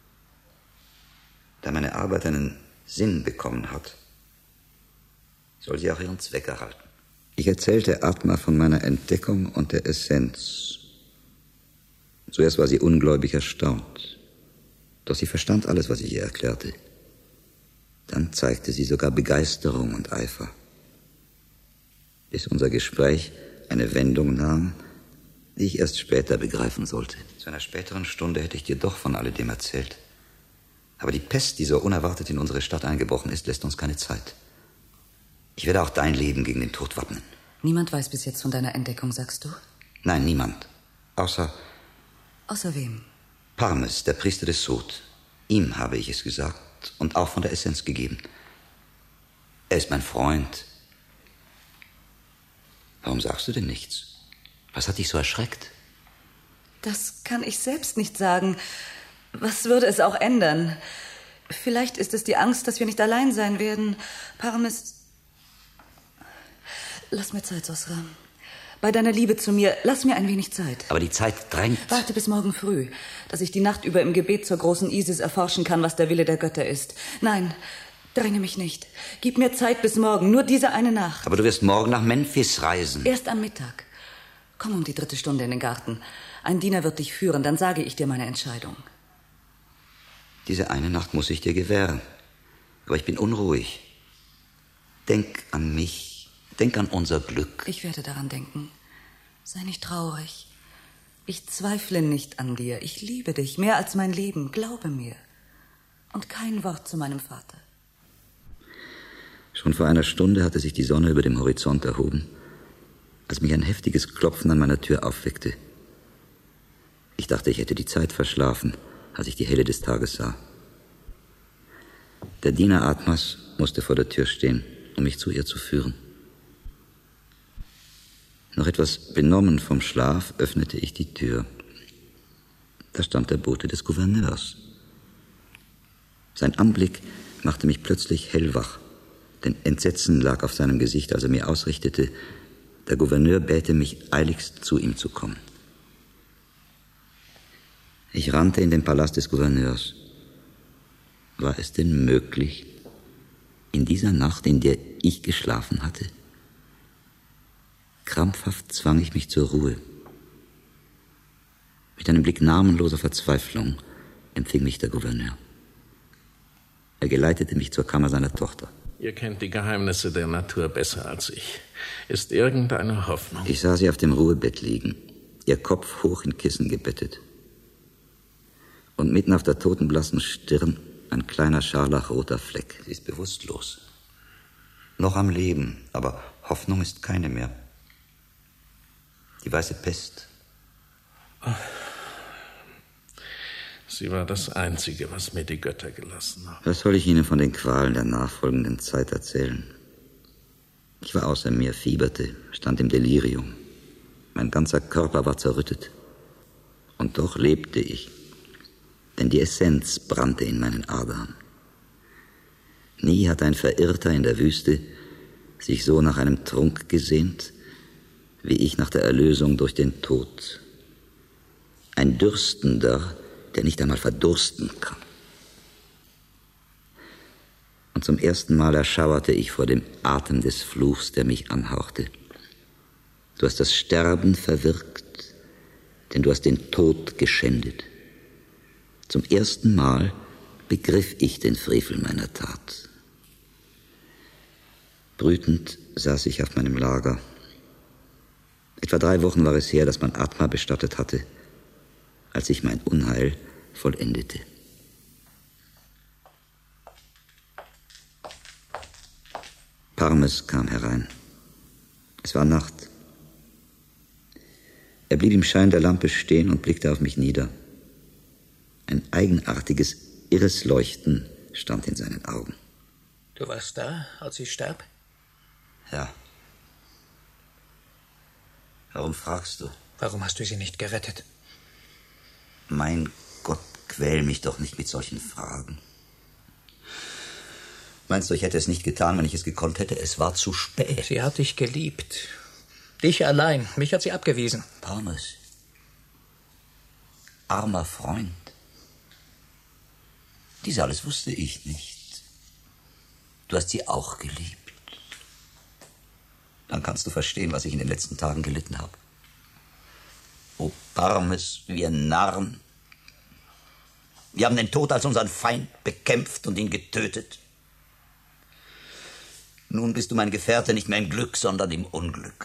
S11: Da meine Arbeit einen Sinn bekommen hat, soll sie auch ihren Zweck erhalten. Ich erzählte Atma von meiner Entdeckung und der Essenz. Zuerst war sie ungläubig erstaunt. Doch sie verstand alles, was ich ihr erklärte. Dann zeigte sie sogar Begeisterung und Eifer. Bis unser Gespräch eine Wendung nahm, die ich erst später begreifen sollte. Zu einer späteren Stunde hätte ich dir doch von alledem erzählt. Aber die Pest, die so unerwartet in unsere Stadt eingebrochen ist, lässt uns keine Zeit. Ich werde auch dein Leben gegen den Tod wappnen.
S5: Niemand weiß bis jetzt von deiner Entdeckung, sagst du?
S11: Nein, niemand. Außer...
S5: Außer wem?
S11: Parmes, der Priester des Sod. Ihm habe ich es gesagt und auch von der Essenz gegeben. Er ist mein Freund. Warum sagst du denn nichts? Was hat dich so erschreckt?
S5: Das kann ich selbst nicht sagen. Was würde es auch ändern? Vielleicht ist es die Angst, dass wir nicht allein sein werden. Parmes... Lass mir Zeit, Sosra. Bei deiner Liebe zu mir, lass mir ein wenig Zeit.
S11: Aber die Zeit drängt.
S5: Warte bis morgen früh, dass ich die Nacht über im Gebet zur großen Isis erforschen kann, was der Wille der Götter ist. Nein, dränge mich nicht. Gib mir Zeit bis morgen, nur diese eine Nacht.
S11: Aber du wirst morgen nach Memphis reisen.
S5: Erst am Mittag. Komm um die dritte Stunde in den Garten. Ein Diener wird dich führen, dann sage ich dir meine Entscheidung.
S11: Diese eine Nacht muss ich dir gewähren. Aber ich bin unruhig. Denk an mich. Denk an unser Glück.
S5: Ich werde daran denken. Sei nicht traurig. Ich zweifle nicht an dir. Ich liebe dich mehr als mein Leben. Glaube mir. Und kein Wort zu meinem Vater.
S11: Schon vor einer Stunde hatte sich die Sonne über dem Horizont erhoben, als mich ein heftiges Klopfen an meiner Tür aufweckte. Ich dachte, ich hätte die Zeit verschlafen, als ich die Helle des Tages sah. Der Diener Atmas musste vor der Tür stehen, um mich zu ihr zu führen. Noch etwas benommen vom Schlaf öffnete ich die Tür. Da stand der Bote des Gouverneurs. Sein Anblick machte mich plötzlich hellwach. Denn Entsetzen lag auf seinem Gesicht, als er mir ausrichtete, der Gouverneur bäte mich, eiligst zu ihm zu kommen. Ich rannte in den Palast des Gouverneurs. War es denn möglich, in dieser Nacht, in der ich geschlafen hatte? Krampfhaft zwang ich mich zur Ruhe. Mit einem Blick namenloser Verzweiflung empfing mich der Gouverneur. Er geleitete mich zur Kammer seiner Tochter.
S12: Ihr kennt die Geheimnisse der Natur besser als ich. Ist irgendeine Hoffnung?
S11: Ich sah sie auf dem Ruhebett liegen, ihr Kopf hoch in Kissen gebettet. Und mitten auf der totenblassen Stirn ein kleiner scharlachroter Fleck. Sie ist bewusstlos. Noch am Leben, aber Hoffnung ist keine mehr. Die weiße Pest.
S12: Sie war das Einzige, was mir die Götter gelassen haben.
S11: Was soll ich Ihnen von den Qualen der nachfolgenden Zeit erzählen? Ich war außer mir, fieberte, stand im Delirium. Mein ganzer Körper war zerrüttet. Und doch lebte ich. Denn die Essenz brannte in meinen Adern. Nie hat ein Verirrter in der Wüste sich so nach einem Trunk gesehnt, wie ich nach der Erlösung durch den Tod. Ein Dürstender, der nicht einmal verdursten kann. Und zum ersten Mal erschauerte ich vor dem Atem des Fluchs, der mich anhauchte. Du hast das Sterben verwirkt, denn du hast den Tod geschändet. Zum ersten Mal begriff ich den Frevel meiner Tat. Brütend saß ich auf meinem Lager. Etwa drei Wochen war es her, dass man Atma bestattet hatte, als ich mein Unheil vollendete. Parmes kam herein. Es war Nacht. Er blieb im Schein der Lampe stehen und blickte auf mich nieder. Ein eigenartiges, irres Leuchten stand in seinen Augen.
S9: Du warst da, als ich starb?
S11: Ja. Warum fragst du?
S9: Warum hast du sie nicht gerettet?
S11: Mein Gott, quäl mich doch nicht mit solchen Fragen. Meinst du, ich hätte es nicht getan, wenn ich es gekonnt hätte? Es war zu spät.
S9: Sie hat dich geliebt. Dich allein. Mich hat sie abgewiesen.
S11: Parmes. Armer Freund. Dies alles wusste ich nicht. Du hast sie auch geliebt. Dann kannst du verstehen, was ich in den letzten Tagen gelitten habe. O Parmes, wir Narren. Wir haben den Tod als unseren Feind bekämpft und ihn getötet. Nun bist du mein Gefährte nicht mehr im Glück, sondern im Unglück.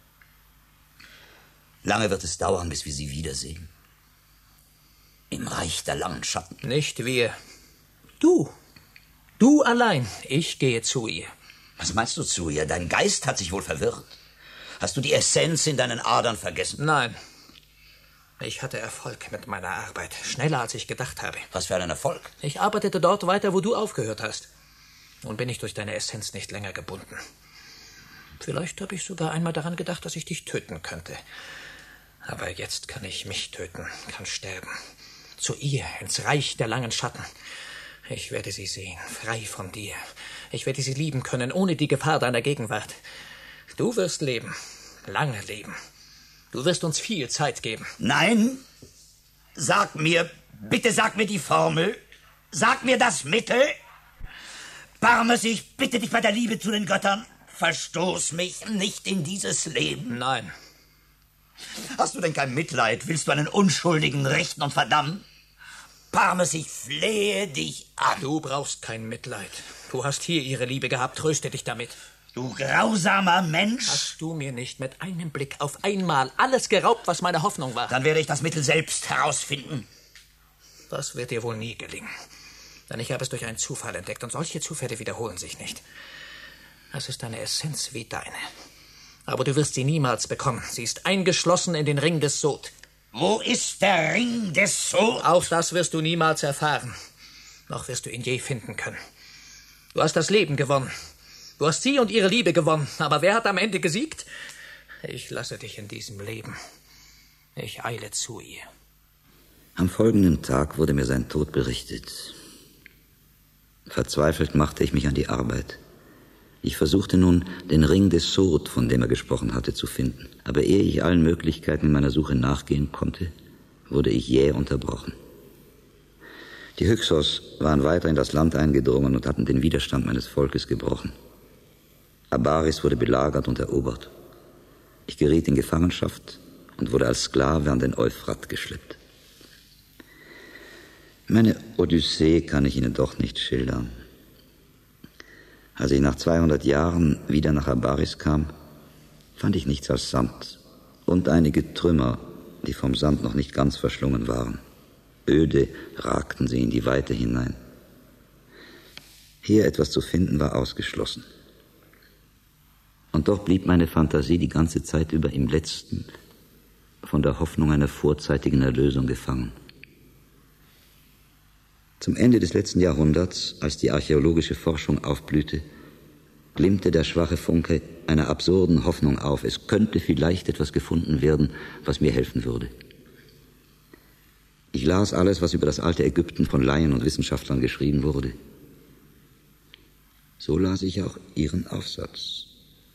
S11: Lange wird es dauern, bis wir sie wiedersehen. Im Reich der langen Schatten.
S9: Nicht wir. Du. Du allein. Ich gehe zu ihr.
S11: Was meinst du zu ihr? Dein Geist hat sich wohl verwirrt. Hast du die Essenz in deinen Adern vergessen?
S9: Nein. Ich hatte Erfolg mit meiner Arbeit. Schneller, als ich gedacht habe.
S11: Was für einen Erfolg?
S9: Ich arbeitete dort weiter, wo du aufgehört hast. Nun bin ich durch deine Essenz nicht länger gebunden. Vielleicht habe ich sogar einmal daran gedacht, dass ich dich töten könnte. Aber jetzt kann ich mich töten, kann sterben. Zu ihr, ins Reich der langen Schatten. Ich werde sie sehen, frei von dir. Ich werde sie lieben können, ohne die Gefahr deiner Gegenwart. Du wirst leben, lange leben. Du wirst uns viel Zeit geben.
S10: Nein, sag mir, bitte sag mir die Formel. Sag mir das Mittel. Parmes, ich bitte dich bei der Liebe zu den Göttern, verstoß mich nicht in dieses Leben.
S9: Nein.
S10: Hast du denn kein Mitleid? Willst du einen Unschuldigen richten und verdammen? Parmes, ich flehe dich an.
S9: Du brauchst kein Mitleid. Du hast hier ihre Liebe gehabt, tröste dich damit.
S10: Du grausamer Mensch.
S9: Hast du mir nicht mit einem Blick auf einmal alles geraubt, was meine Hoffnung war?
S10: Dann werde ich das Mittel selbst herausfinden.
S9: Das wird dir wohl nie gelingen. Denn ich habe es durch einen Zufall entdeckt und solche Zufälle wiederholen sich nicht. Es ist eine Essenz wie deine. Aber du wirst sie niemals bekommen. Sie ist eingeschlossen in den Ring des Sod.
S10: Wo ist der Ring des Sod?
S9: Auch das wirst du niemals erfahren. Noch wirst du ihn je finden können. Du hast das Leben gewonnen. Du hast sie und ihre Liebe gewonnen. Aber wer hat am Ende gesiegt? Ich lasse dich in diesem Leben. Ich eile zu ihr.
S11: Am folgenden Tag wurde mir sein Tod berichtet. Verzweifelt machte ich mich an die Arbeit. Ich versuchte nun, den Ring des Sod, von dem er gesprochen hatte, zu finden. Aber ehe ich allen Möglichkeiten in meiner Suche nachgehen konnte, wurde ich jäh unterbrochen. Die Hyksos waren weiter in das Land eingedrungen und hatten den Widerstand meines Volkes gebrochen. Abaris wurde belagert und erobert. Ich geriet in Gefangenschaft und wurde als Sklave an den Euphrat geschleppt. Meine Odyssee kann ich Ihnen doch nicht schildern. Als ich nach zweihundert Jahren wieder nach Abaris kam, fand ich nichts als Sand und einige Trümmer, die vom Sand noch nicht ganz verschlungen waren. Öde ragten sie in die Weite hinein. Hier etwas zu finden war ausgeschlossen. Und doch blieb meine Fantasie die ganze Zeit über im Letzten von der Hoffnung einer vorzeitigen Erlösung gefangen. Zum Ende des letzten Jahrhunderts, als die archäologische Forschung aufblühte, glimmte der schwache Funke einer absurden Hoffnung auf. Es könnte vielleicht etwas gefunden werden, was mir helfen würde. Ich las alles, was über das alte Ägypten von Laien und Wissenschaftlern geschrieben wurde. So las ich auch Ihren Aufsatz.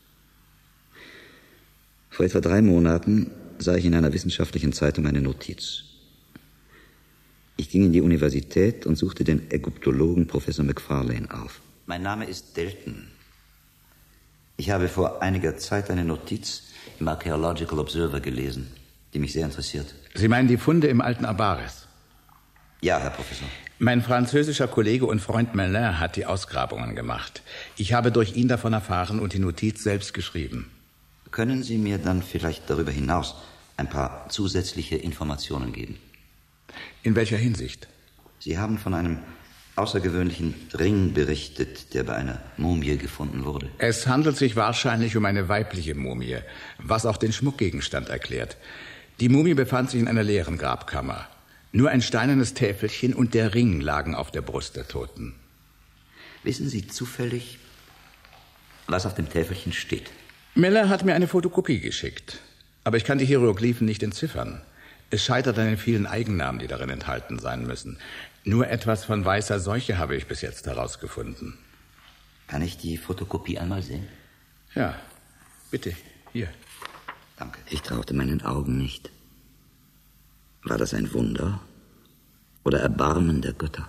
S11: Vor etwa drei Monaten sah ich in einer wissenschaftlichen Zeitung eine Notiz. Ich ging in die Universität und suchte den Ägyptologen Professor Macfarlane auf. Mein Name ist Delton. Ich habe vor einiger Zeit eine Notiz im Archaeological Observer gelesen, die mich sehr interessiert.
S8: Sie meinen die Funde im alten Abaris?
S11: Ja, Herr Professor.
S8: Mein französischer Kollege und Freund Melin hat die Ausgrabungen gemacht. Ich habe durch ihn davon erfahren und die Notiz selbst geschrieben.
S11: Können Sie mir dann vielleicht darüber hinaus ein paar zusätzliche Informationen geben?
S8: In welcher Hinsicht?
S11: Sie haben von einem außergewöhnlichen Ring berichtet, der bei einer Mumie gefunden wurde.
S8: Es handelt sich wahrscheinlich um eine weibliche Mumie, was auch den Schmuckgegenstand erklärt. Die Mumie befand sich in einer leeren Grabkammer. Nur ein steinernes Täfelchen und der Ring lagen auf der Brust der Toten.
S11: Wissen Sie zufällig, was auf dem Täfelchen steht?
S8: Miller hat mir eine Fotokopie geschickt, aber ich kann die Hieroglyphen nicht entziffern. Es scheitert an den vielen Eigennamen, die darin enthalten sein müssen. Nur etwas von weißer Seuche habe ich bis jetzt herausgefunden.
S11: Kann ich die Fotokopie einmal sehen?
S8: Ja, bitte, hier.
S11: Danke. Ich traute meinen Augen nicht. War das ein Wunder oder Erbarmen der Götter?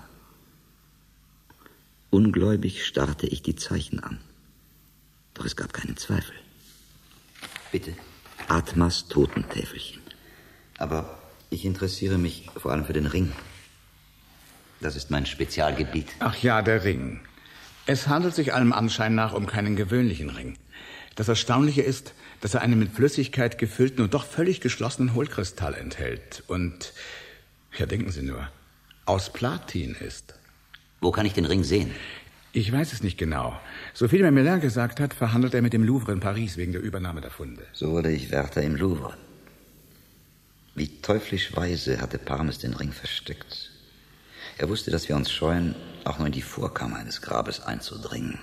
S11: Ungläubig starrte ich die Zeichen an. Doch es gab keinen Zweifel. Bitte. Atmas Totentäfelchen. Aber ich interessiere mich vor allem für den Ring. Das ist mein Spezialgebiet.
S8: Ach ja, der Ring. Es handelt sich allem Anschein nach um keinen gewöhnlichen Ring. Das Erstaunliche ist, dass er einen mit Flüssigkeit gefüllten und doch völlig geschlossenen Hohlkristall enthält. Und, ja, denken Sie nur, aus Platin ist.
S11: Wo kann ich den Ring sehen?
S8: Ich weiß es nicht genau. So viel mir Melin gesagt hat, verhandelt er mit dem Louvre in Paris wegen der Übernahme der Funde.
S11: So wurde ich Wärter im Louvre. Wie teuflisch weise hatte Parmes den Ring versteckt. Er wusste, dass wir uns scheuen, auch nur in die Vorkammer eines Grabes einzudringen.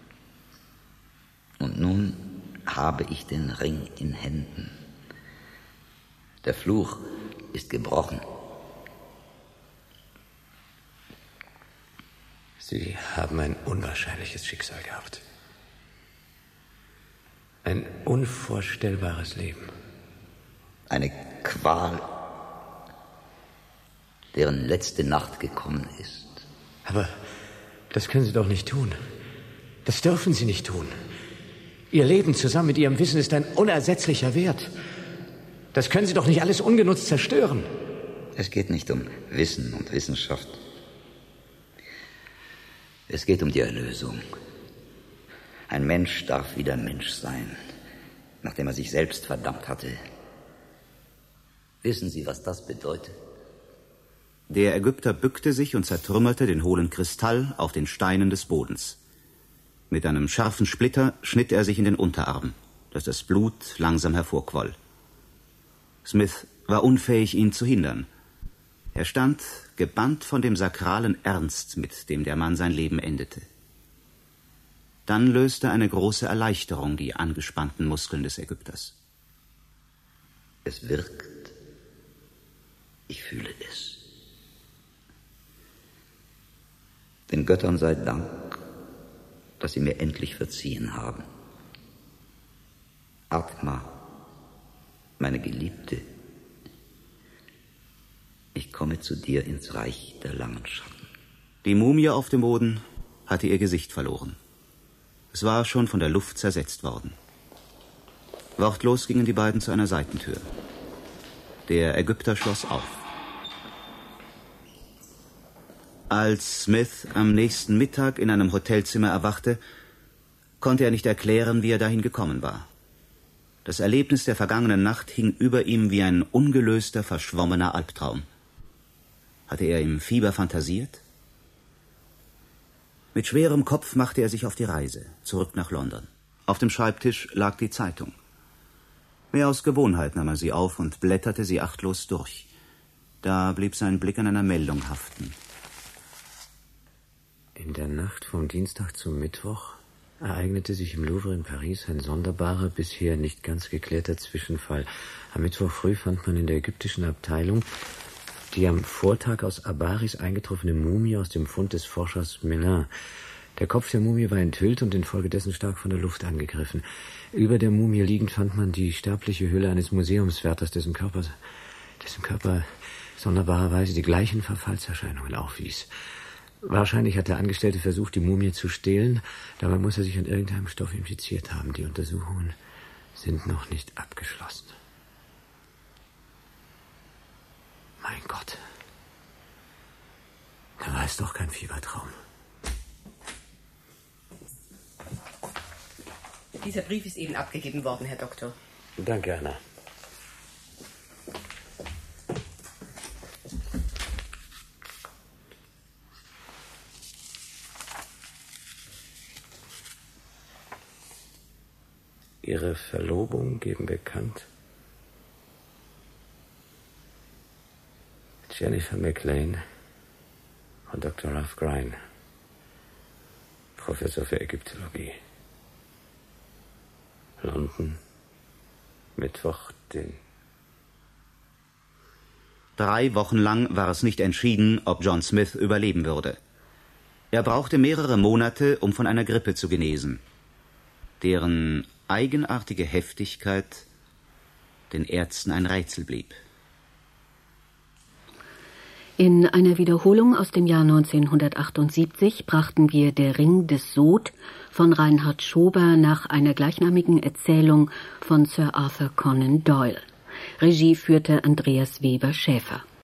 S11: Und nun habe ich den Ring in Händen. Der Fluch ist gebrochen.
S3: Sie haben ein unwahrscheinliches Schicksal gehabt. Ein unvorstellbares Leben.
S11: Eine Qual, deren letzte Nacht gekommen ist.
S3: Aber das können Sie doch nicht tun. Das dürfen Sie nicht tun. Ihr Leben zusammen mit Ihrem Wissen ist ein unersetzlicher Wert. Das können Sie doch nicht alles ungenutzt zerstören.
S11: Es geht nicht um Wissen und Wissenschaft. Es geht um die Erlösung. Ein Mensch darf wieder Mensch sein, nachdem er sich selbst verdammt hatte. Wissen Sie, was das bedeutet?
S7: Der Ägypter bückte sich und zertrümmerte den hohlen Kristall auf den Steinen des Bodens. Mit einem scharfen Splitter schnitt er sich in den Unterarm, dass das Blut langsam hervorquoll. Smith war unfähig, ihn zu hindern. Er stand gebannt von dem sakralen Ernst, mit dem der Mann sein Leben endete. Dann löste eine große Erleichterung die angespannten Muskeln des Ägypters.
S11: Es wirkt. Ich fühle es. Den Göttern sei Dank, dass Sie mir endlich verziehen haben. Athma, meine Geliebte, ich komme zu dir ins Reich der langen Schatten.
S7: Die Mumie auf dem Boden hatte ihr Gesicht verloren. Es war schon von der Luft zersetzt worden. Wortlos gingen die beiden zu einer Seitentür. Der Ägypter schloss auf. Als Smith am nächsten Mittag in einem Hotelzimmer erwachte, konnte er nicht erklären, wie er dahin gekommen war. Das Erlebnis der vergangenen Nacht hing über ihm wie ein ungelöster, verschwommener Albtraum. Hatte er im Fieber fantasiert? Mit schwerem Kopf machte er sich auf die Reise, zurück nach London. Auf dem Schreibtisch lag die Zeitung. Mehr aus Gewohnheit nahm er sie auf und blätterte sie achtlos durch. Da blieb sein Blick an einer Meldung haften.
S12: In der Nacht vom Dienstag zum Mittwoch ereignete sich im Louvre in Paris ein sonderbarer, bisher nicht ganz geklärter Zwischenfall. Am Mittwoch früh fand man in der ägyptischen Abteilung die am Vortag aus Abaris eingetroffene Mumie aus dem Fund des Forschers Mellin. Der Kopf der Mumie war enthüllt und infolgedessen stark von der Luft angegriffen. Über der Mumie liegend fand man die sterbliche Hülle eines Museumswärters, dessen Körper, dessen Körper sonderbarerweise die gleichen Verfallserscheinungen aufwies. Wahrscheinlich hat der Angestellte versucht, die Mumie zu stehlen. Dabei muss er sich an irgendeinem Stoff infiziert haben. Die Untersuchungen sind noch nicht abgeschlossen. Mein Gott. Da war es doch kein Fiebertraum.
S13: Dieser Brief ist eben abgegeben worden, Herr Doktor.
S12: Danke, Anna. Ihre Verlobung geben bekannt. Jennifer McLean und Doktor Ralph Grein, Professor für Ägyptologie. London, Mittwoch, den...
S7: Drei Wochen lang war es nicht entschieden, ob John Smith überleben würde. Er brauchte mehrere Monate, um von einer Grippe zu genesen, deren eigenartige Heftigkeit den Ärzten ein Rätsel blieb.
S2: In einer Wiederholung aus dem Jahr neunzehnhundertachtundsiebzig brachten wir Der Ring des Sod von Reinhard Schober nach einer gleichnamigen Erzählung von Sir Arthur Conan Doyle. Regie führte Andreas Weber-Schäfer.